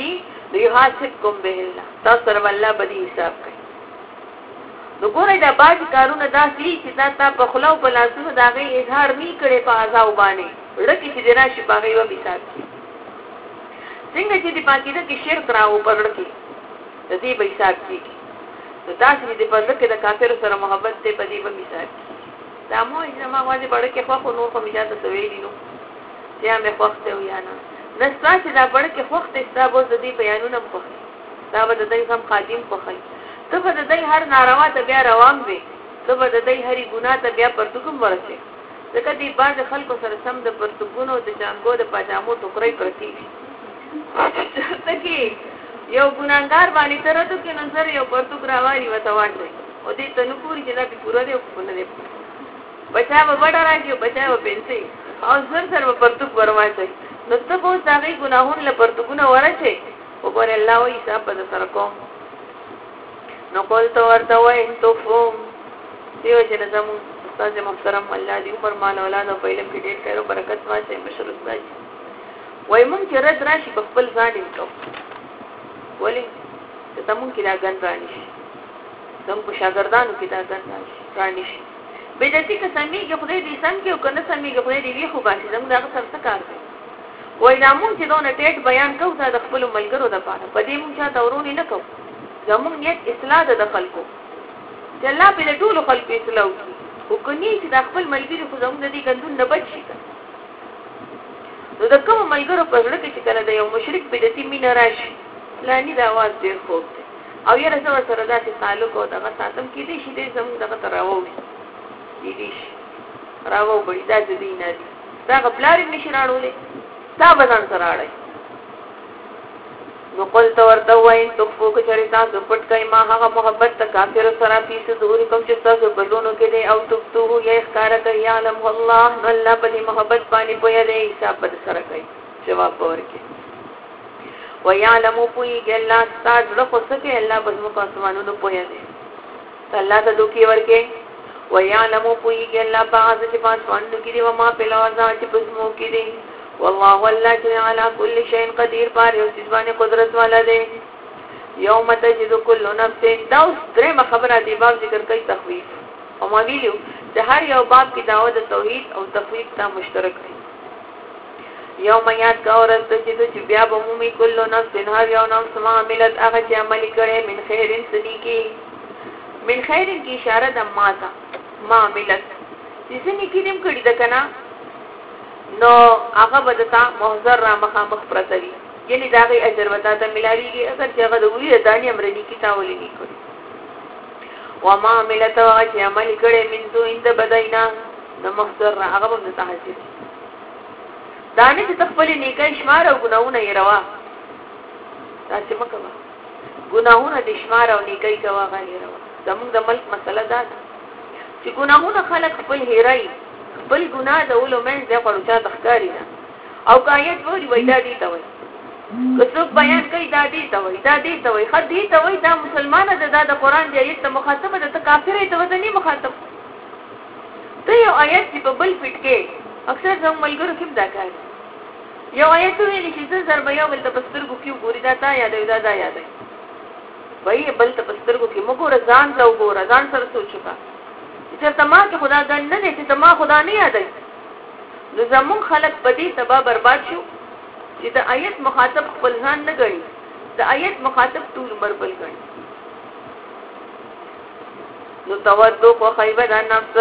یحاسبکم به الله تاسو سره الله به حساب کوي نو ګورئ دا باج کارونه داسې چې دا تا په خلو په لاسونو دا غي اظهار نه کړي په ازاو باندې لکه چې دینا شي په غي و مثال څنګه چې دی پاکي دا کې شرک راو پرړ کې د دې به حساب کیږي نو تاسو دې په ځکه د کافر سره محبت دې په دې به مثال دا مو چې ما واځي بڑ کې خو نور کوم اجازه توې دي نو چې مې وخت وي نه نستا چې دا بڑ کې وخت استابو د دې بیانونه په دا به د دې هم قادم په خي ته به د دې هر ناروا ته بیا روان وي ته به د دې هرې ګناه ته بیا پرتګم ورسې ځکه دې باز خلکو سره سم د پرتګونو د جانګو د پاجامو ټوکرې پرتی ته کې یو ګناګار باندې تر ته کې نظر یو پرتګ راوړي وته وانه او دې تنو پوری چې دا په پورا دی په نه دی بچا به وړا راځي بچا به پنسي او سر پرتګ ورواځي نو ته په ځای ګناهون له پرتګونه ورچې وګوره الله وې حساب به سره کوم نو کول تو ورته وای تو فوم دیو چې زمو استاد محترم الله دې عمر مال اولاد او په علم کې ډېر کړو برکت واچي مشر استاد وای مونږ چې رد راشي په خپل ځان کو ولی ته تمون کې دا ګن رانیش زمو په شاګردانو کې دا ګن رانیش به دې چې سمي کې خدای دې سم کې او کنه سمي کې خدای دې وی خو باسي زمو دا څه کار کوي وای نامون چې دونه ټیټ بیان کوو دا د خپل ملګرو د پاره په دې مونږ چا تورونی نه کوو زمون نیت اصلاح د خلکو چې الله په ټول خلکو اصلاح وکړي او کني چې د خپل ملګری خو زمون د دې ګندون نه بچ شي نو د کوم ملګرو په ځړ کې چې کله د یو مشرک په دې مين راشي لانی د आवाज ډیر خوب دی او یې رسو سره داسې تعلق او دغه ساتم کې دي چې دې زمون دغه تراوو دي راوو بړی دا دې نه دي دا خپلاري نشراړولې دا بدن سره اړای نو قل ورته وای ته فوق چریتا د پټ کای ما هغه محبت ته کافر سره پیس دوري کوم چې تاسو بلونو کې دی او تبتو یې ښکارا کوي علم الله الله په محبت باندې پوهه دی حساب بد سره کوي جواب ورکړي ويعلم پوهیږي الله ستاسو له خصکه الله بزمو کو اسمانونو پوهه دی الله ته دوکي ورکړي ويعلم پوهیږي الله باز چې پاس باندې کې دی و ما په لوازا چې بزمو کې دی والله والله على كل شيء قدير بار یو ځوانه قدرت والا دی یوم تجد كل نفس دا درېمه خبره دی باب ذکر کوي تخویف او ما ویلو چې هر یو باب کې داوود توحید او تخویف ته مشترک دی یوم یاد کا اورته چې بیا به مومي كل نفس هر یو نفس ما عملت هغه چې عمل کړي من خیر سنیکی من خیر کی اشاره د ماته ما عملت چې سنیکی دیم کړي د کنا نو هغه بدتا محضر را مخامخ پرتوي یعنی دا غي اجر وتا ته ملاويږي اگر چې هغه د وی دانی امرني کی تاولې نه کوي وما عملت چې عمل کړي من دو اند بداینا د محضر هغه بدتا حاصل دانه چې خپل نیکي شمار او ګناونه یې روا تاسو مکه ګناونه د شمار او نیکي کوا غالي روا زموږ د ملک مسله ده چې ګناونه خلق خپل هېرای بل ګناه د علماء زه په اړه تخکاری نه او کایت وری وای دا دي ته وای کڅوک بیان کوي دا دي ته وای دا دي ته وای خدي ته وای دا مسلمانه د قرآن دی ایت ته مخاطبه د کافر ته ودني مخاطب ته یو آیت چې په بل فټ کې اکثر زموږ ملګرو کې دا کوي یو آیت ویل چې زر به یو بل ته پسترګو کې ګوري دا تا یاد دا یاد وای بل ته پسترګو کې مګور ځان ته وګور ځان سره سوچوکا چې تما کې خدا ګن نه دي چې تما خدا نه یادای نو زمون خلق بدی تبا برباد شو چې د آیت مخاطب خپل ځان نه غړي د آیت مخاطب ټول مربل غړي نو تودو خو خیبه د نفس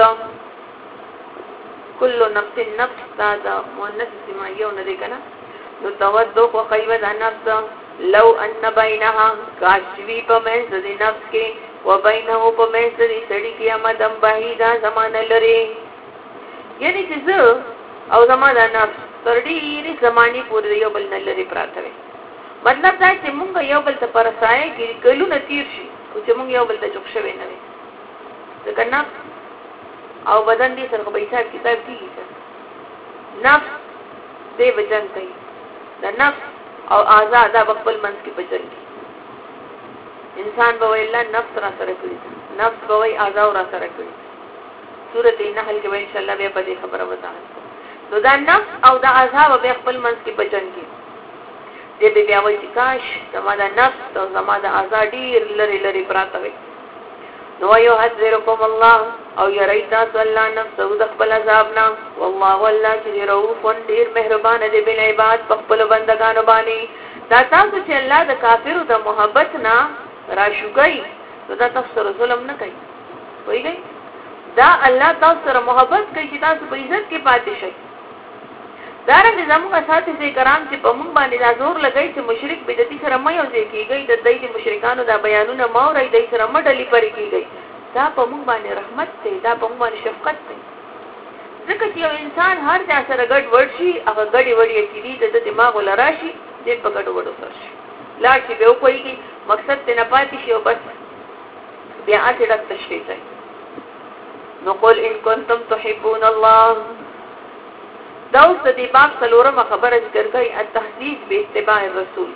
کل نفس نفس دا مؤنث سمایو نه دی کنه نو تودو خو خیبه د نفس لو ان بینها کاشوی په منځ د نفس کې وبینه په منځ د سړي کې امدم بعیدا زمانه لري یعنی چې زه او زمانه نفس ترډي زمانی پورې یو بل نه لري پراته وي مطلب دا چې مونږ یو بل ته پرسای کې کلو نتیر شي او چې مونږ یو بل ته چوک شوي نه وي ځکه نفس او بدن دې سره په حساب کتاب کیږي نفس دې وجن کوي د نفس او آزاد خپل منځ کې بچل انسان به ویلا نفس را سره کوي نفس به وی آزاد را سره کوي سورته نحل کې ان شاء الله به په دې خبره وځه نو دا نفس او دا آزاد به خپل منځ کې بچل کی دې بیا وایي چې کاش زما د نفس او زما د ازادي لري لري پراته وي. نو یو حذرکم الله او یری تاسو الله نفس او د خپل عذاب نه. والله والله چې رؤوف ډیر مهربان دی بل عباد په خپل بندگانو باندې. دا تاسو چې الله د کافرو د محبت نه راشوګي نو دا تاسو سره ظلم نه کوي. وایي دا الله تاسو سره محبت کوي چې تاسو په عزت کې پاتې شئ. دا رنګ زموږ اساتذې کرام چې په موږ باندې دا زور لګوي چې مشرک بدعتي سره مې یوځای کېږي د دې مشرکانو دا بیانونه ماوري دای سره مډلې پرې کېږي. دا په موږ باندې رحمت دی، دا په موږ باندې شفقت دی. ځکه چې یو انسان هر ځای سره ګډ وډ شي هغه ګډي وډي کېدی د دماغ ولا راشي دې په ګډ وډو سره شي لاړ شي به کوي مقصد ته نه پاتې شي او بس بیا اته د تشریح کوي. نو قل ان کنتم تحبون الله. دا اوس د دې باب څلورمه خبره ذکر کوي التحديث باتباع الرسول.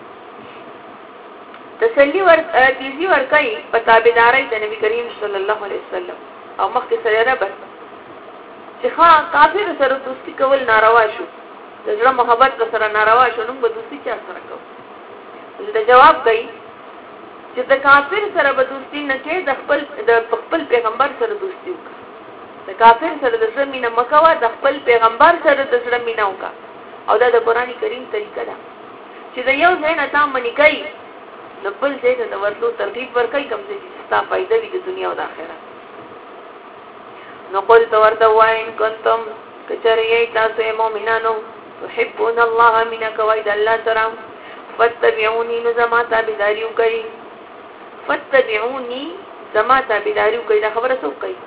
تسلی تیزی ورکوي په تابعدارۍ د نبی کریم صلی الله علیه وسلم او مخکې سره ربط چې کافر سره دوستی کول ناروا شو د زړه محبت سره ناروا شو نو به دوستی چا سره کوو. دا جواب کوي چې د کافر سره به دوستی نه کې د خپل پیغمبر سره دوستی وکړه. د کافر سره د زړه مینه مکوه د خپل پیغمبر سره د زړه مینه وکړه. او دا د قران کریم طریقه ده چې د یو ځای نه تا منی کوي نو بل ځای ته د ورلو ترغیب ورکوي کوم ځای چې ستا فائدہ وي د دنیا او د آخرت. نو قل تو ورته وای ان کنتم کچری تاسو مؤمنانو تحبون الله من کوي د الله سره فتبعوني نو زما تابعداري وکړي. فتبعوني زما تابعداري وکړي دا خبره څوک کوي؟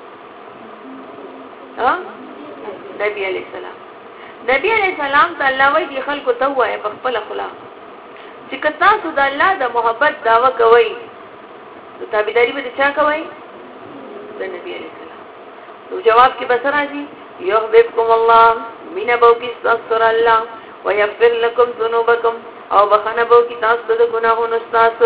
نبی علیہ السلام. نبی علیہ السلام ته الله وایي دی خلکو ته وایي په خپل خلاف چې که تاسو د الله د محبت دعوه کوئ نو تابعداري به چا کوئ؟ د نبی علیہ السلام. نو جواب کې بس راځي یحببکم الله مینا بو کې استغفر الله ويغفر لكم ذنوبکم او بخنه بو کې تاسو د ګناهونو تاسو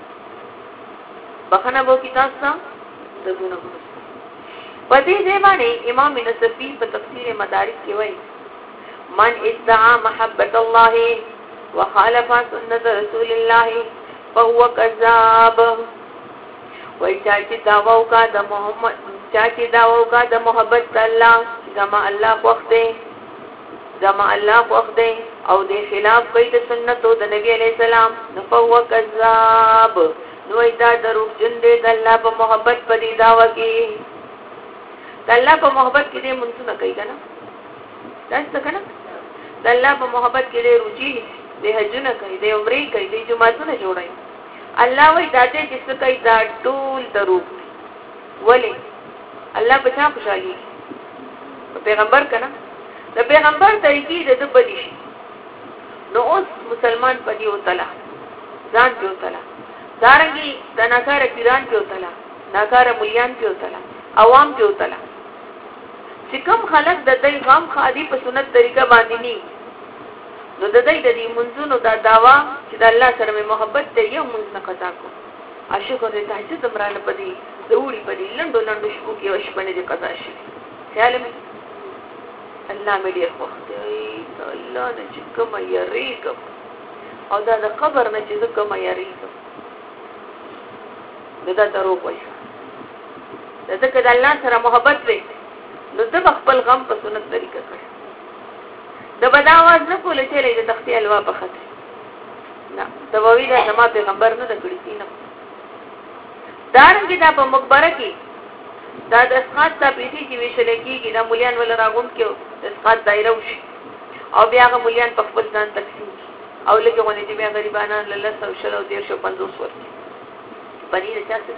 بخنه بو کې تاسو د ګناهونو. په دې ځای امام نصفی په تفسیر مدارک کې وایي من ادعى محبت الله وخالف سنت رسول الله فهو كذاب. وای چې داوا کا د محمد چې داوا کا د محبت الله زما الله وخته زما الله وخته او د خلاف کوي د سنت او د نبی علی السلام نو فهو كذاب. نو دا درو جن دې د الله په محبت په دې داوا کې د الله په محبت کې دې مونږ نه کوي کنه تاسو کنه د الله په محبت کې دې روجي د حجونه کوي د عمرې کوي د جمعهونه جوړای. الله وی داته چې څه کوي دا ټول درو ولی الله په چا خوشالي پیغمبر کنه د پیغمبر طریقې د بدی شي. نو اوس مسلمان پدی او تعالی ځان په تعالی دارنګي د ناکاره پیران په تعالی ناکاره مليان په تعالی عوام په تعالی چې کوم خلک د دې غام خادي په سنت طریقه باندې ني نو د دې د دې منځونو دا داوا چې د الله سره محبت ته یو منځ نه قضا کو عاشق دې تهجد امرانه پدې دوړي پدې لندو لندو شپو کې وشپنه دې قضا شي. خیال مې الله مې دې خو الله دې چې کوم یریکم او دا د قبر نه چې کوم یریکم دا درو وایي دا که د الله سره محبت وي نو د خپل غم په سنت طریقه کوي. د بد आवाज نه کول چې له تختی الوا په خطر نه د ووی دا زما پیغمبر نه د کړی نه. دارنګه دا په مقبره کې دا د اسقاط د پیټي چې وشل کېږي دا مليان ول راغون کې د اسقاط دایره وشي او بیا هغه مليان په خپل ځان تقسیم او لکه ونې چې بیا غریبانو له 150 ورته پدې راځي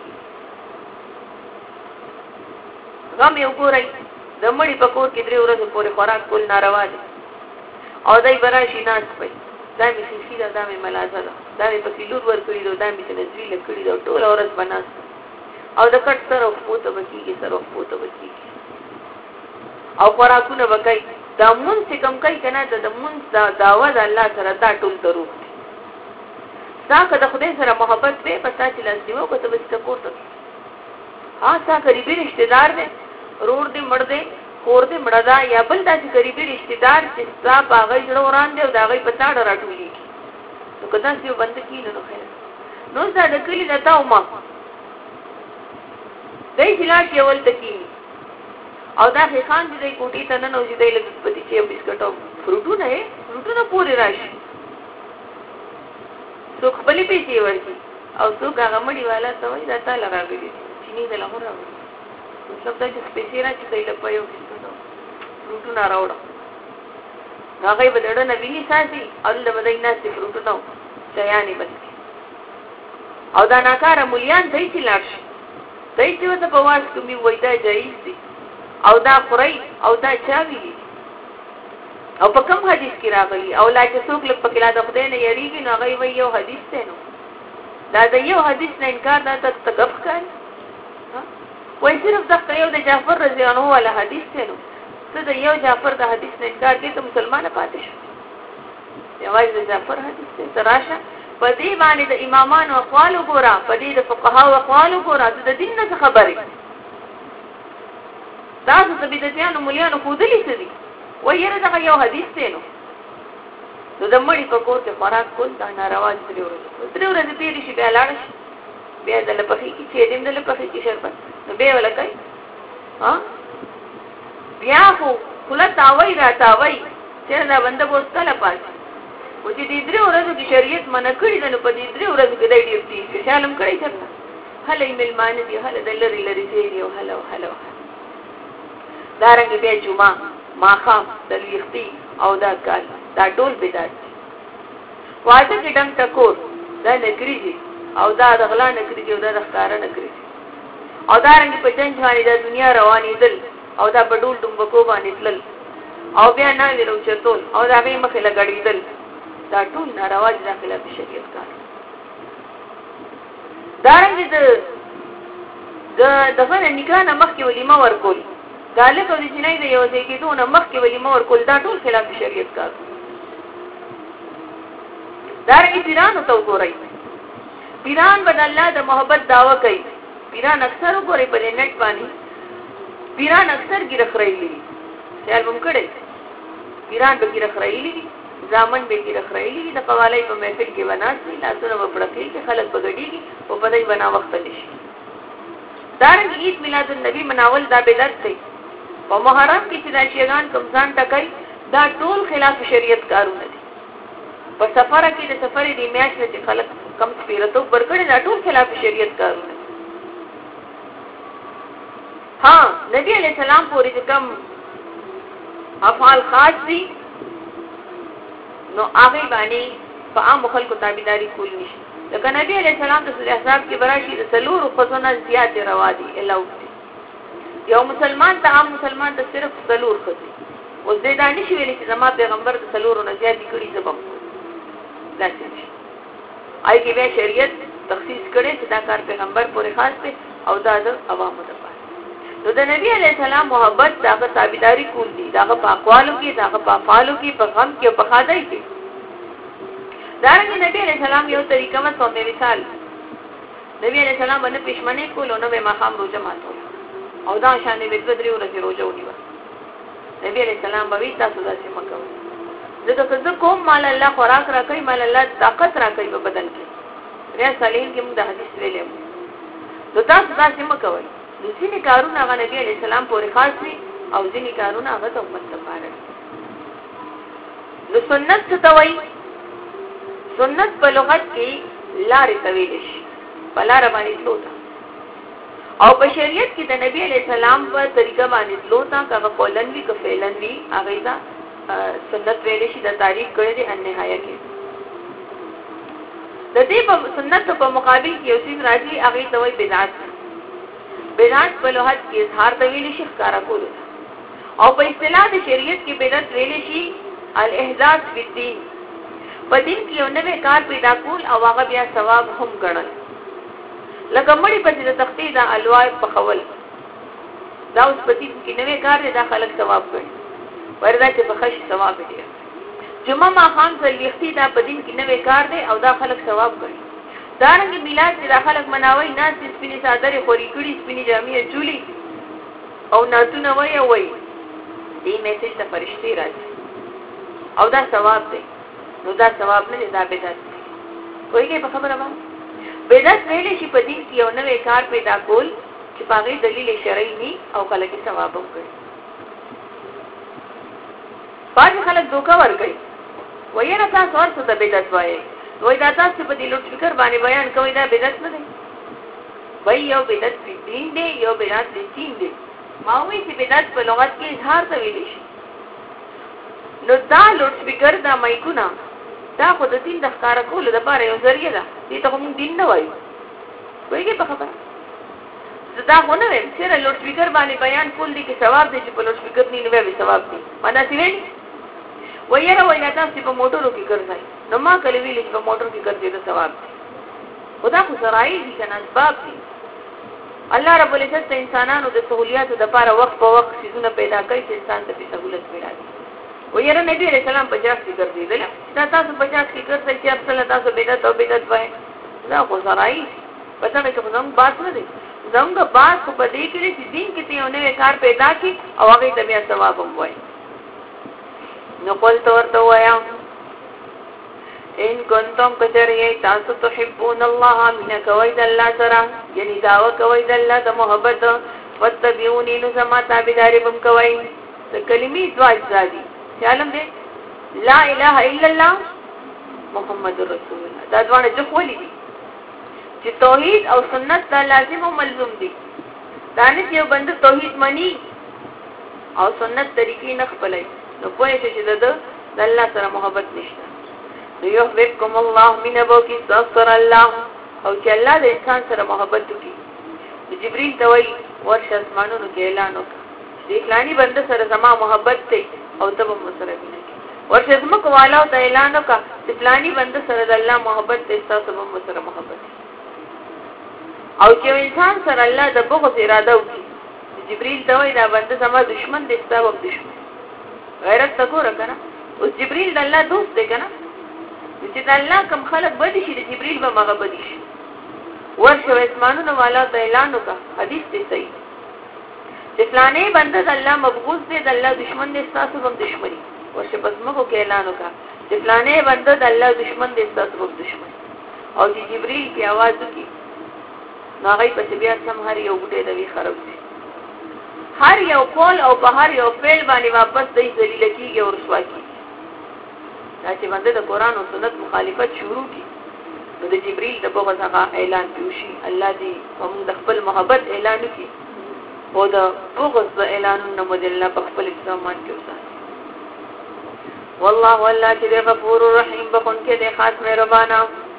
غم یو ګورای د مړي په کور کې درې ورځې پورې خوراک کول ناروا دي او دای براشي ناس پي دا مې سیسي دا مې ملازه دا مې په کلور ور کړی دا مې چې نزوی لکړی دا ټول ورځ بناس او د کټ سره پوته بکیږي سره پوته بکیږي او خوراکونه وکای دا مون چې کم کوي کنه د مون دا داوا د الله سره دا ټول درو ځکه د خدای سره محبت به پتا چې لازمو کو ته بس کوته تا قریبی رشتہ دار دے رور دے مړ دے کور دے مړدا یا بل داسې قریبی رشتہ دار چې ستا باغې جوړ وران دی او دا غي پتاړه راټولي نو کدا یو بند کین نو خیر نو دا د کلی د تاو ما دای چې لاش یو ول تکین او دا خان دې کوټی ته نه نو چې دای له پتی چې بسکټ او فروټونه پورې راشي څوک خپلې پیسې ورکړي او څوک هغه مړي والا ته وایي دا تا لراغلي چینی د لغور راغلي مطلب دا چې پیسې راځي دای له پيو فروټونه راوړه هغه به ډېر نه ویني ساتي او له بدای نه سي فروټونه چایاني بس او دا ناکاره مليان دای چې لاړ شي دای چې وته په واس کومي وای دا جایز دي او دا قرای او دا چاوي او په کوم حدیث کې راغلی او لا چې څوک لږ پکې لا د خدای نه یریږي نو هغه وی یو حدیث دی نو دا د یو حدیث نه انکار دا تکف کوي وای صرف د یو د جعفر رضی الله عنه ولا حدیث دی نو ته د یو جعفر د حدیث نه انکار کوي ته مسلمان پاتې شو یوازې د جعفر حدیث ته تراشه په دې باندې د امامانو اقوال وګوره په دې د فقهاو اقوال وګوره د دین نه خبرې تاسو ته بدعتانو مليانو خودلی څه دي وایره دا یو حدیث دی نو د مړي په کور کې خوراک کول دا ناروا دي درې ورځې تیرې شي بیا لاړ شي بیا د لپخې کې چې دې د لپخې کې شربت نو به ولا کوي ها بیا خو کله تاوي را تاوي چې دا بنده بوستله پاتې و چې دې درې ورځې کې شریعت منع کړی نو په دې درې ورځې کې دای ډیر دي شالم کړی څنګه هله ملمان دي هله د لری دی او هله دارنګ بیا جمعه ماخام دلیختی او دا کال دا ټول بدعت واځه کې ډنګ ټکور دا نګریږي او دا د غلا نګریږي او دا د ښکارا نګریږي او دا رنګ په جنځ باندې د دنیا روانې دل او دا بډول ډمبکو باندې تل او بیا نه لرو چتول او دا به مخه لګړې دل دا ټول ناروا دي داخله په شریعت کار دا رنګ د دغه نکاح نه مخکې ولیمه ورکول غالب او د جنای د یو ځای کې دونه مخکې ولیمه ورکول دا ټول خلاف شریعت کار دا رنګ پیرانو ته وګورئ پیران بد الله د محبت داوا کوي پیران اکثر وګورئ په نت باندې پیران اکثر ګیره خړېلي خیال هم کړئ پیران به ګیره خړېلي ځامن به ګیره خړېلي د قوالای په محفل کې وناسي لاسونه په پړکې کې خلک بغړيږي او په دای بنا وخت نشي دا رنګ عید میلاد النبی مناول دا بدعت دی په محرم کې چې د شیطان کمزان ټکای دا ټول خلاف شریعت کارونه دي په سفر کې د سفر دی میاش چې خلک کم سپیرته ورکړي دا ټول خلاف شریعت کارونه ها نبی علیہ السلام پوری کم افعال خاص دي نو هغه باندې په عام خلکو تابعداري کول نشي لکه نبی علیہ السلام د سورہ احزاب کې براشي د سلور خزونه زیات روا دي الاو یو مسلمان ته عام مسلمان ته صرف سلور خزي او زیاده نشي ویل چې زما پیغمبر د سلور نه زیات کړي زبم داسې آی کې به شریعت تخصیص کړي چې دا کار پیغمبر پورې خاص دی او دا د عوامو لپاره نو د نبی علیہ السلام محبت داغه تابعداري کول دي داغه په اقوالو کې داغه په افعالو کې په غم کې په خدای کې دارنګه نبی علیہ السلام یو طریقه مته مثال نبی علیہ السلام باندې پښمنه کولو نو به مخام روزه ماتول او دا شان دې بدري ورځې روزه ونیو نبی علیہ السلام به تاسو داسې مکو ځکه چې کوم مال الله خوراک راکړي مال الله طاقت راکړي په بدن کې ریا صالحین کې موږ د حدیث ویلې نو تاسو داسې مکو ځینې کارونه هغه نبی علیہ السلام پورې خاص دي او ځینې کارونه هغه د امت لپاره نو سنت څه وایي سنت په لغت کې لارې تویل شي په لار باندې تلوتا او په شریعت کې د نبی علیہ السلام په طریقه باندې تلوتا هغه قولن وی که فعلن وی هغه دا سنت ویل شي د تاریخ کړي د النهایه کې د دې په سنت په مقابل کې یو څه راځي هغه د وی بدعت بدعت په لغت کې اظهار تویل شي ښکارا کول او په اصطلاح د شریعت کې بدعت ویل شي الاحداث فی الدین په دین کې یو نوې کار پیدا کول او هغه بیا ثواب هم ګڼل لکه مړي په دې تختی دا الوای په خول دا اوس په دې کې نوې کار دی دا خلک ثواب کوي وردا چې په خش ثواب دی جمعه ما خان زلیختی دا په دین کې نوې کار دی او دا خلک ثواب کوي دارنګ میلاد چې دا خلک مناوي ناس سپینې صادره خوري کړي سپینې جامې چولي او ناتونه وای دې میسج ته فرشتي راځي او دا ثواب دی نو دا ثواب نه دا بدعت وایي په خبره باندې بدعت ویل شي په دین کې یو نوې کار پیدا کول چې باغې دلیل شرعي ني او کله کې ثواب هم کوي. باندې خلک دوکا ورګي وایي نه تاسو ورته د بدعت وایي وایي دا تاسو په دې لوټ فکر باندې بیان کوي دا بدعت نه دی. وایي یو بدعت په دین دی یو بدعت په دین دی. ما وایي چې بدعت په لغت کې اظهار ته ویل شي. نو دا لوټ فکر دا مایکونه دا خو د دین د ښکار کولو لپاره یو ذریعہ ده. دې ته هم دین نه وایي. وایي په خبره دا خو نه ویم چې لوډ سپیکر باندې بیان کول دي کې ثواب دی چې په لوډ سپیکر نه وي ثواب دی. مدا سی ویل وایره وایي تاسو په موټرو کې ګرځئ نو ما کله ویل چې په موټر کې ګرځي د ثواب دی. خدا خو سرائی دي کنه اسباب دي. الله رب العزت انسانانو د سہولیاتو د لپاره وخت په وخت سيزونه پیدا کوي چې انسان ته په سہولت ملایي. وایره نبی رسول الله 50 کې ګرځیدل دا تاسو 50 کې ګرځئ چې اصل تاسو بدعت او بدعت وایي. دا خو سرائی پته نه کوم زموږ بات نه دی. زموږ بات خو په دې کې چې دین کې ته یو نوې کار پیدا کی او هغه ته بیا ثواب هم وایي. نو قول ورته وایا ان کنتم کجریه تاسو تحبون الله من کوید الله سره یعنی داوا کوید الله د محبت وتبعونی نو سما تابعداري بم کوي د کلمې دعا ځادي علم دې لا اله الا الله محمد رسول الله دا دواړه ځخولې دي چې توحید او سنت دا لازم او ملزوم دي. دانه یو بند توحید مني او سنت طریقې نه خپلای نو پوهې چې د الله سره محبت نشته. نو يحببكم الله من ابوکی استغفر الله او چې الله د انسان سره محبت وکړي. جبريل ته وایي ورشه اسمانونو کې اعلان وکړه چې فلاني بنده سره زما محبت دی او ته به مسره وینې. ورشه زمکو والا ته اعلان وکړه چې فلاني بنده سره د الله محبت دی تاسو به مسره محبت دی. او چې انسان سره الله د بغض اراده وکړي جبريل ته وایي دا بنده زما دشمن دی تاسو به دشمن. غیرت تکو راکنه او جبريل د الله دوست دی کنه چې د الله کوم خلق بدی شي د جبريل به مغه بدی شي. ورشه اسمانونو والا ته اعلان وکړه حدیث دی صحیح چې فلانه بنده د الله مبغوض دی د الله دشمن دی تاسو هم دشمنی. ورشه بس مغه کې اعلان وکړه چې فلانه بنده د الله دشمن دی تاسو هم دشمنی. او چې جبريل کی आवाज وکړي نو هغه په بیا سم هر یو ګټه دوی خراب دي. هر یو قول او په هر یو فعل باندې واپس دی ذلیل کیږي او رسوا کیږي. دا چې باندې د قران او سنت مخالفت شروع کی نو د جبريل د بغض هغه اعلان پیوشي. الله دې هم د خپل محبت اعلان وکړي او د بغض اعلانونه مدله په خپل ځمان کې وساتي. والله والله چې غفور رحیم بخون کې د خاص مهربانا.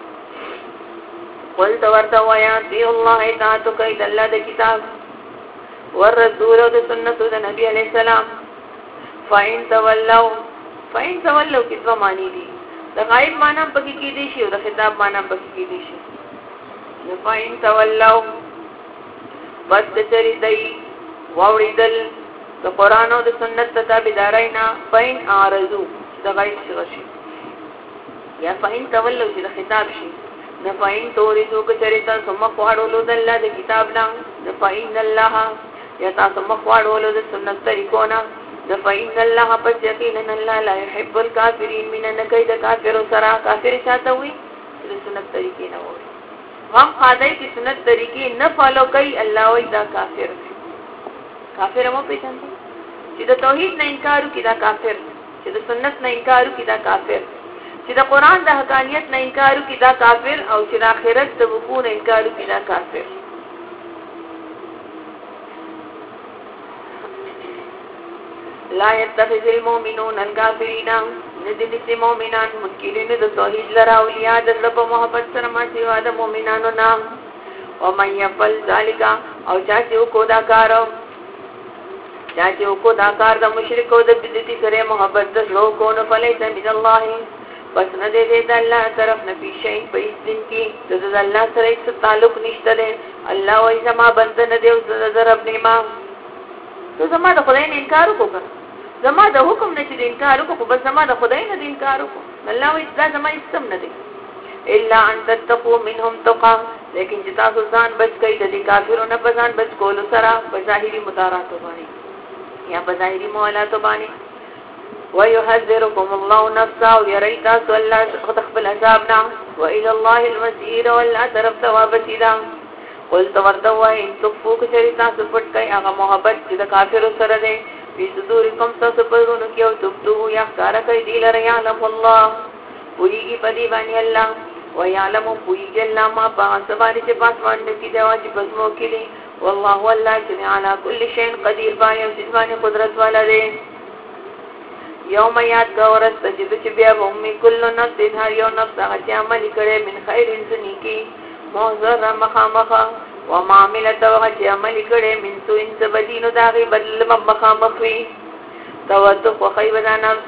قل ورته وایا دی الله اطاعت کوي د الله د کتاب والرسول او د سنت د نبی علی السلام. فاین تولوا کتاب معنی دي د غایب معنا پکې کې دي شي او د خطاب معنا پکې کې دي شي. فاین تولوا بس چری دی واوریدل د قران او د سنت تابعدارینا. فاین اعرضوا د غایب شي یا فاین تولوا چې د خطاب شي. نفاین توریدو کچریتا سمخواړولو د الله د کتاب نه. نفاین الله یا تاسو مخواړولو د سنت طریقونه. نفاین الله پس یقینا الله لا يحب الكافرین من نکید کافر سره. کافر چاته وي د سنت طریقې نه وي هم خدای کی سنت طریقې نه فالو کوي الله وي دا کافر. کافر مو پیژنئ چې د توحید نه انکار کوي دا کافر. چې د سنت نه انکار کوي دا کافر. چې د قران د حقانیت نه انکار کوي دا کافر. او چې د آخرت د وقوع نه انکار کوي دا کافر. لا يتخذ المؤمنون الكافرين ندلت مؤمنان منکرین د توحید لرا اولیاء د رب محبت سره ما سیوا د مؤمنانو نه. او من يفعل ذلك او چا چې کو دا کار د مشرک او د بدعتي سره محبت د لو کو نه فلیس من الله پس نه دې د الله طرف نه پیشي په دین کې د الله سره هیڅ تعلق نشته ده. الله وایي زما بنده نه دی او د رب نیما ته زما د خدای نه انکار وکړه. زما د حکم نه چې انکار وکړو بس زما د خدای نه انکار وکړو. الله وایي دا زما اسم نه دی الا ان تتقوا منهم تقا. لیکن چې تاسو ځان بچ کړئ د کافرونو په ځان بچ کولو سره په ظاهري مدارات باندې یا په ظاهري موالات باندې. ويحذركم الله نفسه ويريتا سولا خطخبل عذابنا وإلى الله المسير والله طرف توابتی دا قلت ورتوا ان تخفوك شریطا سپٹ کئی اغا محبت چی دا کافر سر دے فی صدورکم سپرونو کیو تبتو یا خکارا کئی دیل ریعلم اللہ پوئیگی پدی بانی اللہ ویعلم پوئیگی اللہ ما پاسبانی چی پاسمان نکی دیوا چی پسمو کلی واللہ واللہ چنی علا کل شین قدیر بانی و جسمانی قدرت والا دے یوم یاد کا ورس تجد چی بیا بومی کل نفس ہر یو نفس اغچی عملی کرے من خیر انسنی کی محضر مخامخا ومعاملت وغچی عملی کرے من سو انس بدین داغی بدل مخامخوی توتق وخیب دا نفس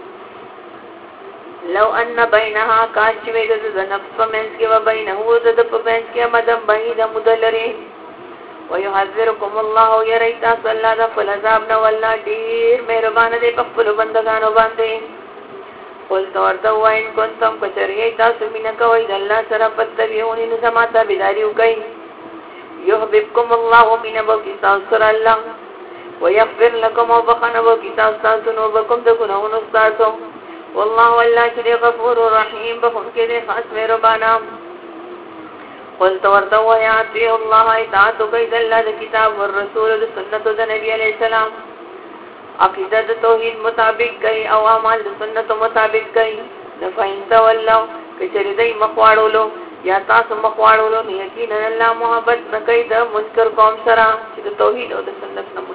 لو ان بینها کاشوی دا نفس پمینس کی و بینهو دا پمینس کی مدم بعید مدلری ويحذركم الله يريتا صلى ذا فلذابنا والله دیر مهربان دے پخپلو بندگانو باندے قلت ورتو وین کنتم کچریتا سمینک وید اللہ سر فتبیونی نسماتا بداریو کئی يحببكم الله من بوکی سانسر اللہ ويغفر لكم وبخن بوکی سانسن وبکم دکنون استاسو والله والله چلی غفور رحیم بخن کے دے خاص مهربانا قلت ورتو یاتی اللہ اطاعتو قید اللہ دا کتاب والرسول دا سنت دا نبی علیہ السلام عقیدہ دا توحید مطابق کئی او اعمال دا سنت مطابق کئی نفعین تولو کچری دی مخواڑو لو یا تاسو مخواڑو لو نیکین اللہ محبت نکی دا منکر قوم سرا چی دا توحید او دا سنت